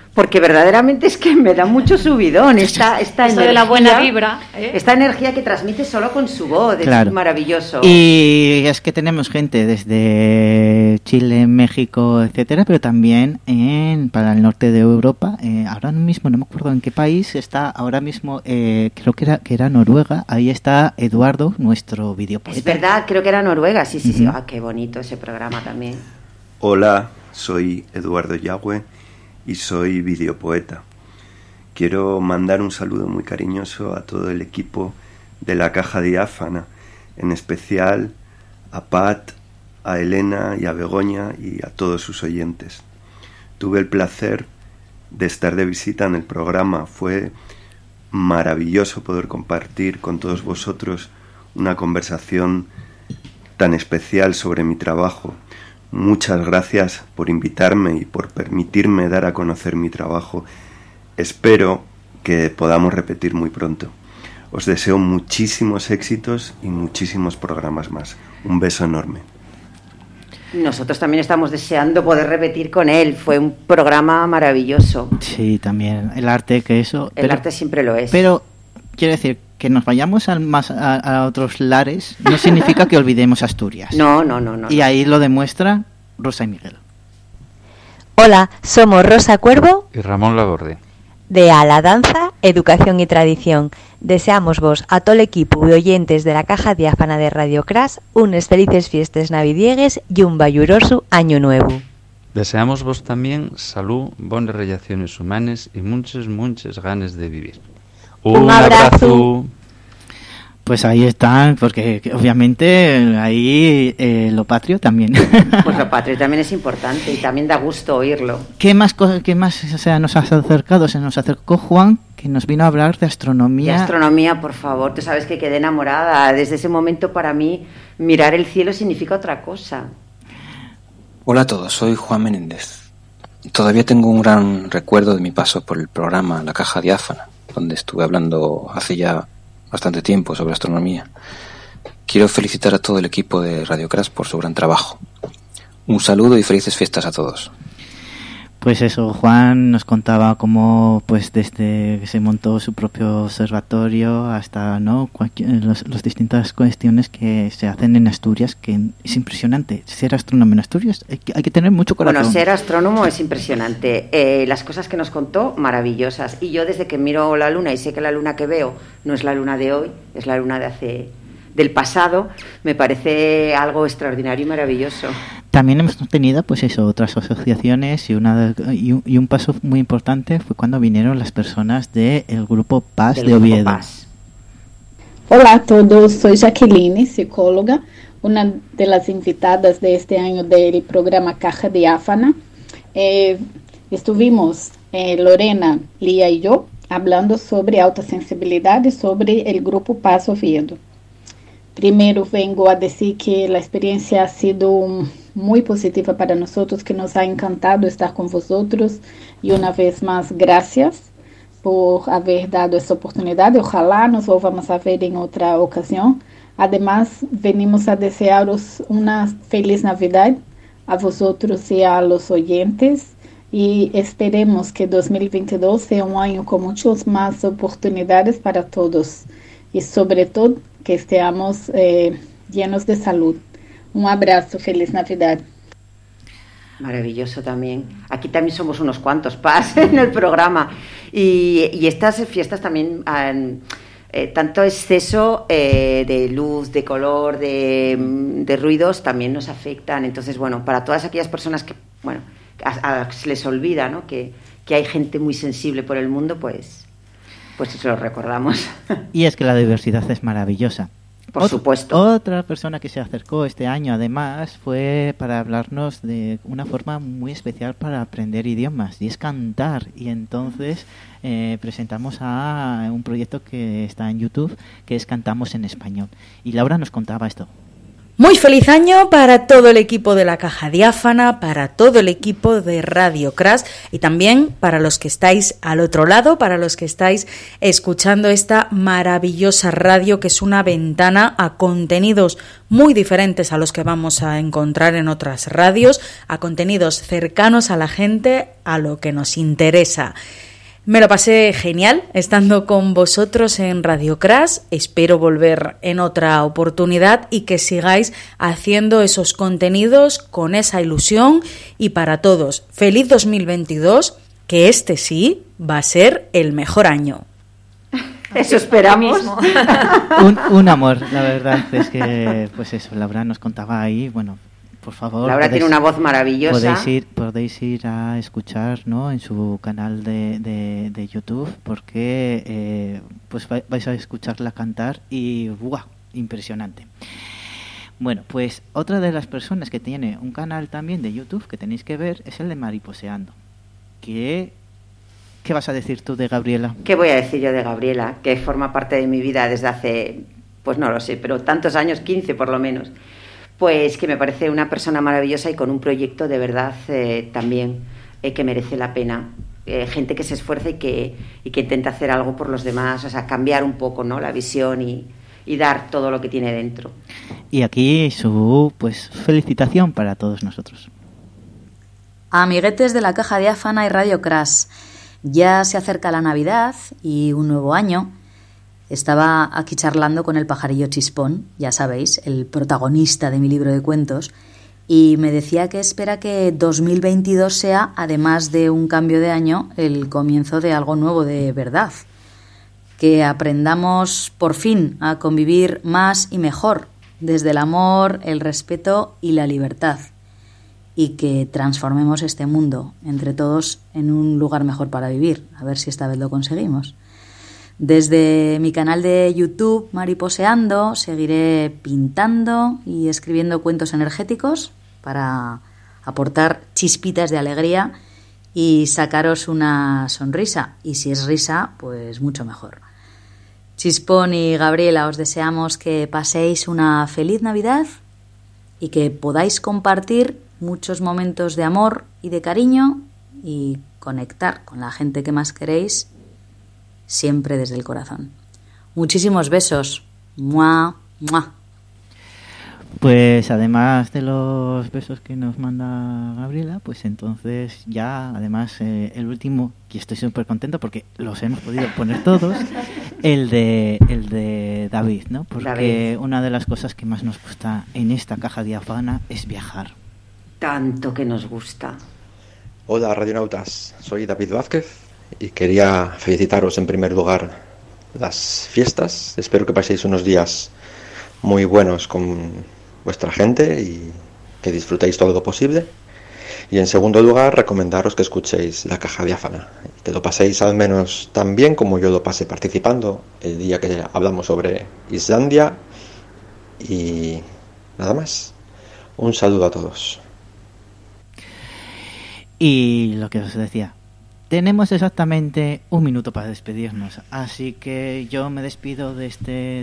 Speaker 3: porque verdaderamente es que me da mucho subidón esta
Speaker 4: Eso
Speaker 3: energía,
Speaker 4: de la buena vibra,
Speaker 3: esta energía que transmite solo con su voz,
Speaker 2: Claro.
Speaker 3: es maravilloso.
Speaker 2: Y es que tenemos gente desde Chile, México, etcétera, pero también para el norte de Europa. Ahora mismo no me acuerdo en qué país está. Ahora mismo creo que era Noruega. Ahí está Eduardo, nuestro videopoeta.
Speaker 3: Es verdad, creo que era Noruega, sí.
Speaker 2: Ujú.
Speaker 3: Ah, qué bonito ese programa también.
Speaker 16: Hola, soy Eduardo Yagüe y soy videopoeta. Quiero mandar un saludo muy cariñoso a todo el equipo de la Caja Diáfana, en especial a Pat, a Elena y a Begoña y a todos sus oyentes. Tuve el placer de estar de visita en el programa. Fue maravilloso poder compartir con todos vosotros una conversación tan especial sobre mi trabajo. Muchas gracias por invitarme y por permitirme dar a conocer mi trabajo. Espero que podamos repetir muy pronto. Os deseo muchísimos éxitos y muchísimos programas más. Un beso enorme.
Speaker 3: Nosotros también estamos deseando poder repetir con él. Fue un programa maravilloso.
Speaker 2: Sí, también. El arte, que eso...
Speaker 3: El arte siempre lo es.
Speaker 2: Pero, quiero decir, que nos vayamos a otros lares no significa que olvidemos Asturias.
Speaker 3: No.
Speaker 2: Y ahí lo demuestra Rosa y Miguel.
Speaker 17: Hola, somos Rosa Cuervo
Speaker 1: Y Ramón Laborde.
Speaker 17: de A la Danza, Educación y Tradición. Deseamos vos a todo el equipo de oyentes de la Caja Diáfana de Radio Crash unes felices fiestas navidiegues y un valluroso año nuevo.
Speaker 1: Deseamos vos también salud, buenas relaciones humanas y muchas ganas de vivir.
Speaker 17: Un abrazo.
Speaker 2: Pues ahí están, porque obviamente ahí lo patrio también.
Speaker 3: Pues lo patrio también es importante y también da gusto oírlo.
Speaker 2: ¿Qué más nos has acercado? Se nos acercó Juan, que nos vino a hablar de astronomía.
Speaker 3: De astronomía, por favor. Tú sabes que quedé enamorada. Desde ese momento, para mí, mirar el cielo significa otra cosa.
Speaker 18: Hola a todos, soy Juan Menéndez. Todavía tengo un gran recuerdo de mi paso por el programa La Caja Diáfana, donde estuve hablando hace ya bastante tiempo sobre astronomía. Quiero felicitar a todo el equipo de Radio Crash por su gran trabajo. Un saludo y felices fiestas a todos.
Speaker 2: Pues eso, Juan nos contaba cómo, pues desde que se montó su propio observatorio hasta las distintas cuestiones que se hacen en Asturias, que es impresionante. Ser astrónomo en Asturias hay que tener mucho corazón.
Speaker 3: Bueno, ser astrónomo es impresionante. Las cosas que nos contó, maravillosas. Y yo desde que miro la luna y sé que la luna que veo no es la luna de hoy, es la luna del pasado, me parece algo extraordinario y maravilloso.
Speaker 2: También hemos tenido, pues eso, otras asociaciones y un paso muy importante fue cuando vinieron las personas del grupo Paz de Oviedo.
Speaker 19: Hola a todos, soy Jacqueline, psicóloga, una de las invitadas de este año del programa Caja Diáfana. Estuvimos, Lorena, Lía y yo, hablando sobre autosensibilidad y sobre el grupo Paz Oviedo. Primero vengo a decir que la experiencia ha sido muy positiva para nosotros, que nos ha encantado estar con vosotros y una vez más gracias por haber dado esta oportunidad. Ojalá nos volvamos a ver en otra ocasión. Además, venimos a desearos una feliz Navidad a vosotros y a los oyentes y esperemos que 2022 sea un año con muchas más oportunidades para todos y sobre todo que estemos llenos de salud. Un abrazo, feliz Navidad.
Speaker 3: Maravilloso también. Aquí también somos unos cuantos Paz en el programa. Y estas fiestas también han tanto exceso de luz, de color, de ruidos también nos afectan. Entonces, bueno, para todas aquellas personas que, bueno, se les olvida, ¿no?, que hay gente muy sensible por el mundo, pues se lo recordamos.
Speaker 2: Y es que la diversidad es maravillosa.
Speaker 3: Por supuesto.
Speaker 2: Otra persona que se acercó este año, además, fue para hablarnos de una forma muy especial para aprender idiomas, y es cantar. Y entonces presentamos a un proyecto que está en YouTube, que es Cantamos en Español. Y Laura nos contaba esto.
Speaker 20: Muy feliz año para todo el equipo de la Caja Diáfana, para todo el equipo de Radio Crash y también para los que estáis al otro lado, para los que estáis escuchando esta maravillosa radio que es una ventana a contenidos muy diferentes a los que vamos a encontrar en otras radios, a contenidos cercanos a la gente, a lo que nos interesa. Me lo pasé genial estando con vosotros en Radio Crash. Espero volver en otra oportunidad y que sigáis haciendo esos contenidos con esa ilusión. Y para todos, feliz 2022, que este sí va a ser el mejor año.
Speaker 3: Eso esperamos.
Speaker 2: Un amor, la verdad es que, pues eso, Laura nos contaba ahí, bueno, por favor.
Speaker 3: Laura tiene una voz maravillosa.
Speaker 2: Podéis ir a escuchar, ¿no?, en su canal de YouTube, porque pues vais a escucharla cantar y ¡buah!, impresionante. Bueno, pues otra de las personas que tiene un canal también de YouTube que tenéis que ver es el de Mariposeando. ¿Qué vas a decir tú de Gabriela?
Speaker 3: ¿Qué voy a decir yo de Gabriela? Que forma parte de mi vida desde hace, pues no lo sé, pero tantos años, 15 por lo menos. Pues que me parece una persona maravillosa y con un proyecto de verdad también que merece la pena. Gente que se esfuerza y que intenta hacer algo por los demás, o sea, cambiar un poco, ¿no?, la visión y dar todo lo que tiene dentro.
Speaker 2: Y aquí su felicitación para todos nosotros.
Speaker 21: Amiguetes de la Caja Diáfana y Radio Crash, ya se acerca la Navidad y un nuevo año. Estaba aquí charlando con el pajarillo Chispón, ya sabéis, el protagonista de mi libro de cuentos, y me decía que espera que 2022 sea, además de un cambio de año, el comienzo de algo nuevo de verdad. Que aprendamos por fin a convivir más y mejor, desde el amor, el respeto y la libertad, y que transformemos este mundo entre todos en un lugar mejor para vivir. A ver si esta vez lo conseguimos. Desde mi canal de YouTube, Mariposeando, seguiré pintando y escribiendo cuentos energéticos para aportar chispitas de alegría y sacaros una sonrisa. Y si es risa, pues mucho mejor. Chispón y Gabriela, os deseamos que paséis una feliz Navidad y que podáis compartir muchos momentos de amor y de cariño y conectar con la gente que más queréis, siempre desde el corazón. Muchísimos besos. ¡Mua! ¡Mua!
Speaker 2: Pues además de los besos que nos manda Gabriela, pues entonces ya, además, el último, que estoy súper contento porque los hemos podido poner todos, el de David, ¿no? Porque David, una de las cosas que más nos gusta en esta Caja Diáfana es viajar.
Speaker 3: Tanto que nos gusta.
Speaker 22: Hola, radionautas, soy David Vázquez y quería felicitaros en primer lugar las fiestas. Espero que paséis unos días muy buenos con vuestra gente y que disfrutéis todo lo posible. Y en segundo lugar, recomendaros que escuchéis La Caja Diáfana y que lo paséis al menos tan bien como yo lo pasé participando el día que hablamos sobre Islandia. Y nada más. Un saludo a todos.
Speaker 2: Y lo que os decía, tenemos exactamente un minuto para despedirnos, así que yo me despido de este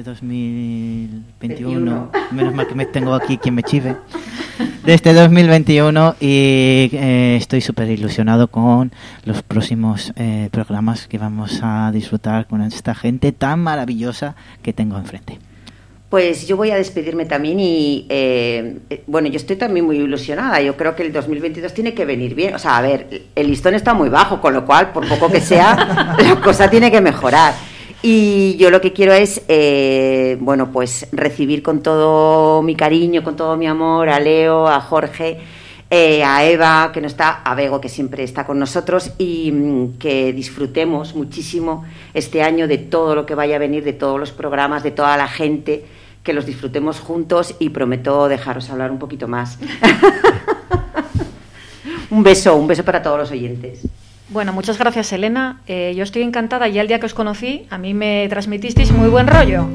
Speaker 2: 2021, menos mal que me tengo aquí quien me chive, de este 2021 y estoy súper ilusionado con los próximos programas que vamos a disfrutar con esta gente tan maravillosa que tengo enfrente.
Speaker 3: Pues yo voy a despedirme también y, bueno, yo estoy también muy ilusionada. Yo creo que el 2022 tiene que venir bien. O sea, a ver, el listón está muy bajo, con lo cual, por poco que sea, la cosa tiene que mejorar. Y yo lo que quiero es, bueno, pues recibir con todo mi cariño, con todo mi amor a Leo, a Jorge, a Eva, que no está, a Bego, que siempre está con nosotros, y que disfrutemos muchísimo este año de todo lo que vaya a venir, de todos los programas, de toda la gente, que los disfrutemos juntos y prometo dejaros hablar un poquito más. Un beso para todos los oyentes.
Speaker 4: Bueno, muchas gracias, Elena. Yo estoy encantada. Ya el día que os conocí, a mí me transmitisteis muy buen rollo.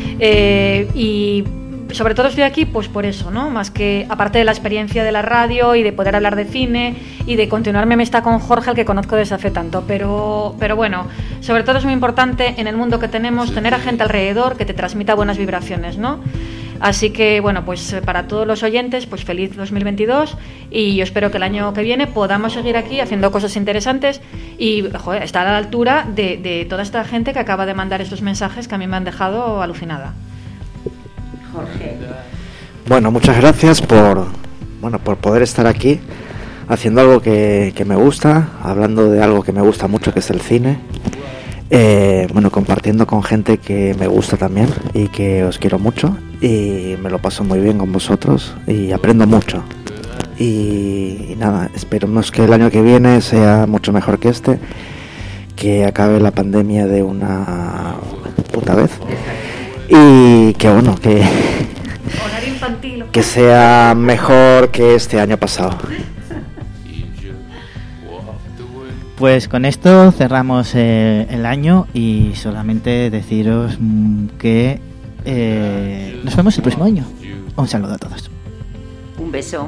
Speaker 4: Y sobre todo estoy aquí pues por eso, ¿no? Más que aparte de la experiencia de la radio y de poder hablar de cine y de continuar mi amistad con Jorge, al que conozco desde hace tanto, pero bueno, sobre todo es muy importante en el mundo que tenemos tener a gente alrededor que te transmita buenas vibraciones, ¿no? Así que, bueno, pues para todos los oyentes, pues feliz 2022 y yo espero que el año que viene podamos seguir aquí haciendo cosas interesantes y, joder, estar a la altura de toda esta gente que acaba de mandar estos mensajes que a mí me han dejado alucinada.
Speaker 3: Jorge.
Speaker 5: Bueno, muchas gracias por poder estar aquí haciendo algo que me gusta, hablando de algo que me gusta mucho, que es el cine. Compartiendo con gente que me gusta también y que os quiero mucho y me lo paso muy bien con vosotros y aprendo mucho. Y nada, esperemos que el año que viene sea mucho mejor que este, que acabe la pandemia de una puta vez y que bueno, que sea mejor que este año pasado.
Speaker 2: Pues con esto cerramos el año y solamente deciros que nos vemos el próximo año. Un saludo a todos.
Speaker 3: Un beso.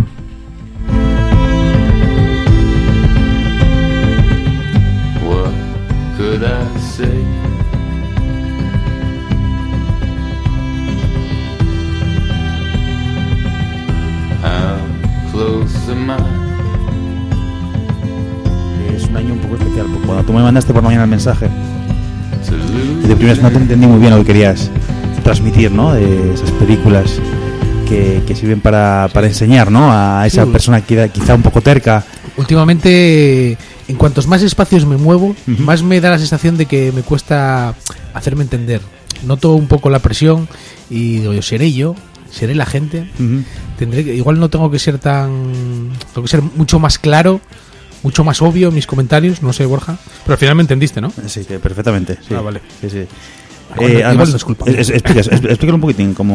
Speaker 6: What could I say? How close am I?
Speaker 7: Es un año un poco especial, porque cuando tú me mandaste por mañana el mensaje, de primeras no te entendí muy bien lo que querías transmitir, ¿no? De esas películas que sirven para enseñar, ¿no? A esa persona que quizá un poco terca.
Speaker 23: Últimamente, en cuantos más espacios me muevo, más me da la sensación de que me cuesta hacerme entender. Noto un poco la presión y digo, seré la gente. Igual no tengo que ser tengo que ser mucho más claro, mucho más obvio en mis comentarios, no sé, Borja, pero al final me entendiste, ¿no?
Speaker 7: Sí, perfectamente. Sí.
Speaker 23: Ah, vale.
Speaker 7: Sí.
Speaker 23: Igual no es culpa.
Speaker 7: Explícalo un poquitín, como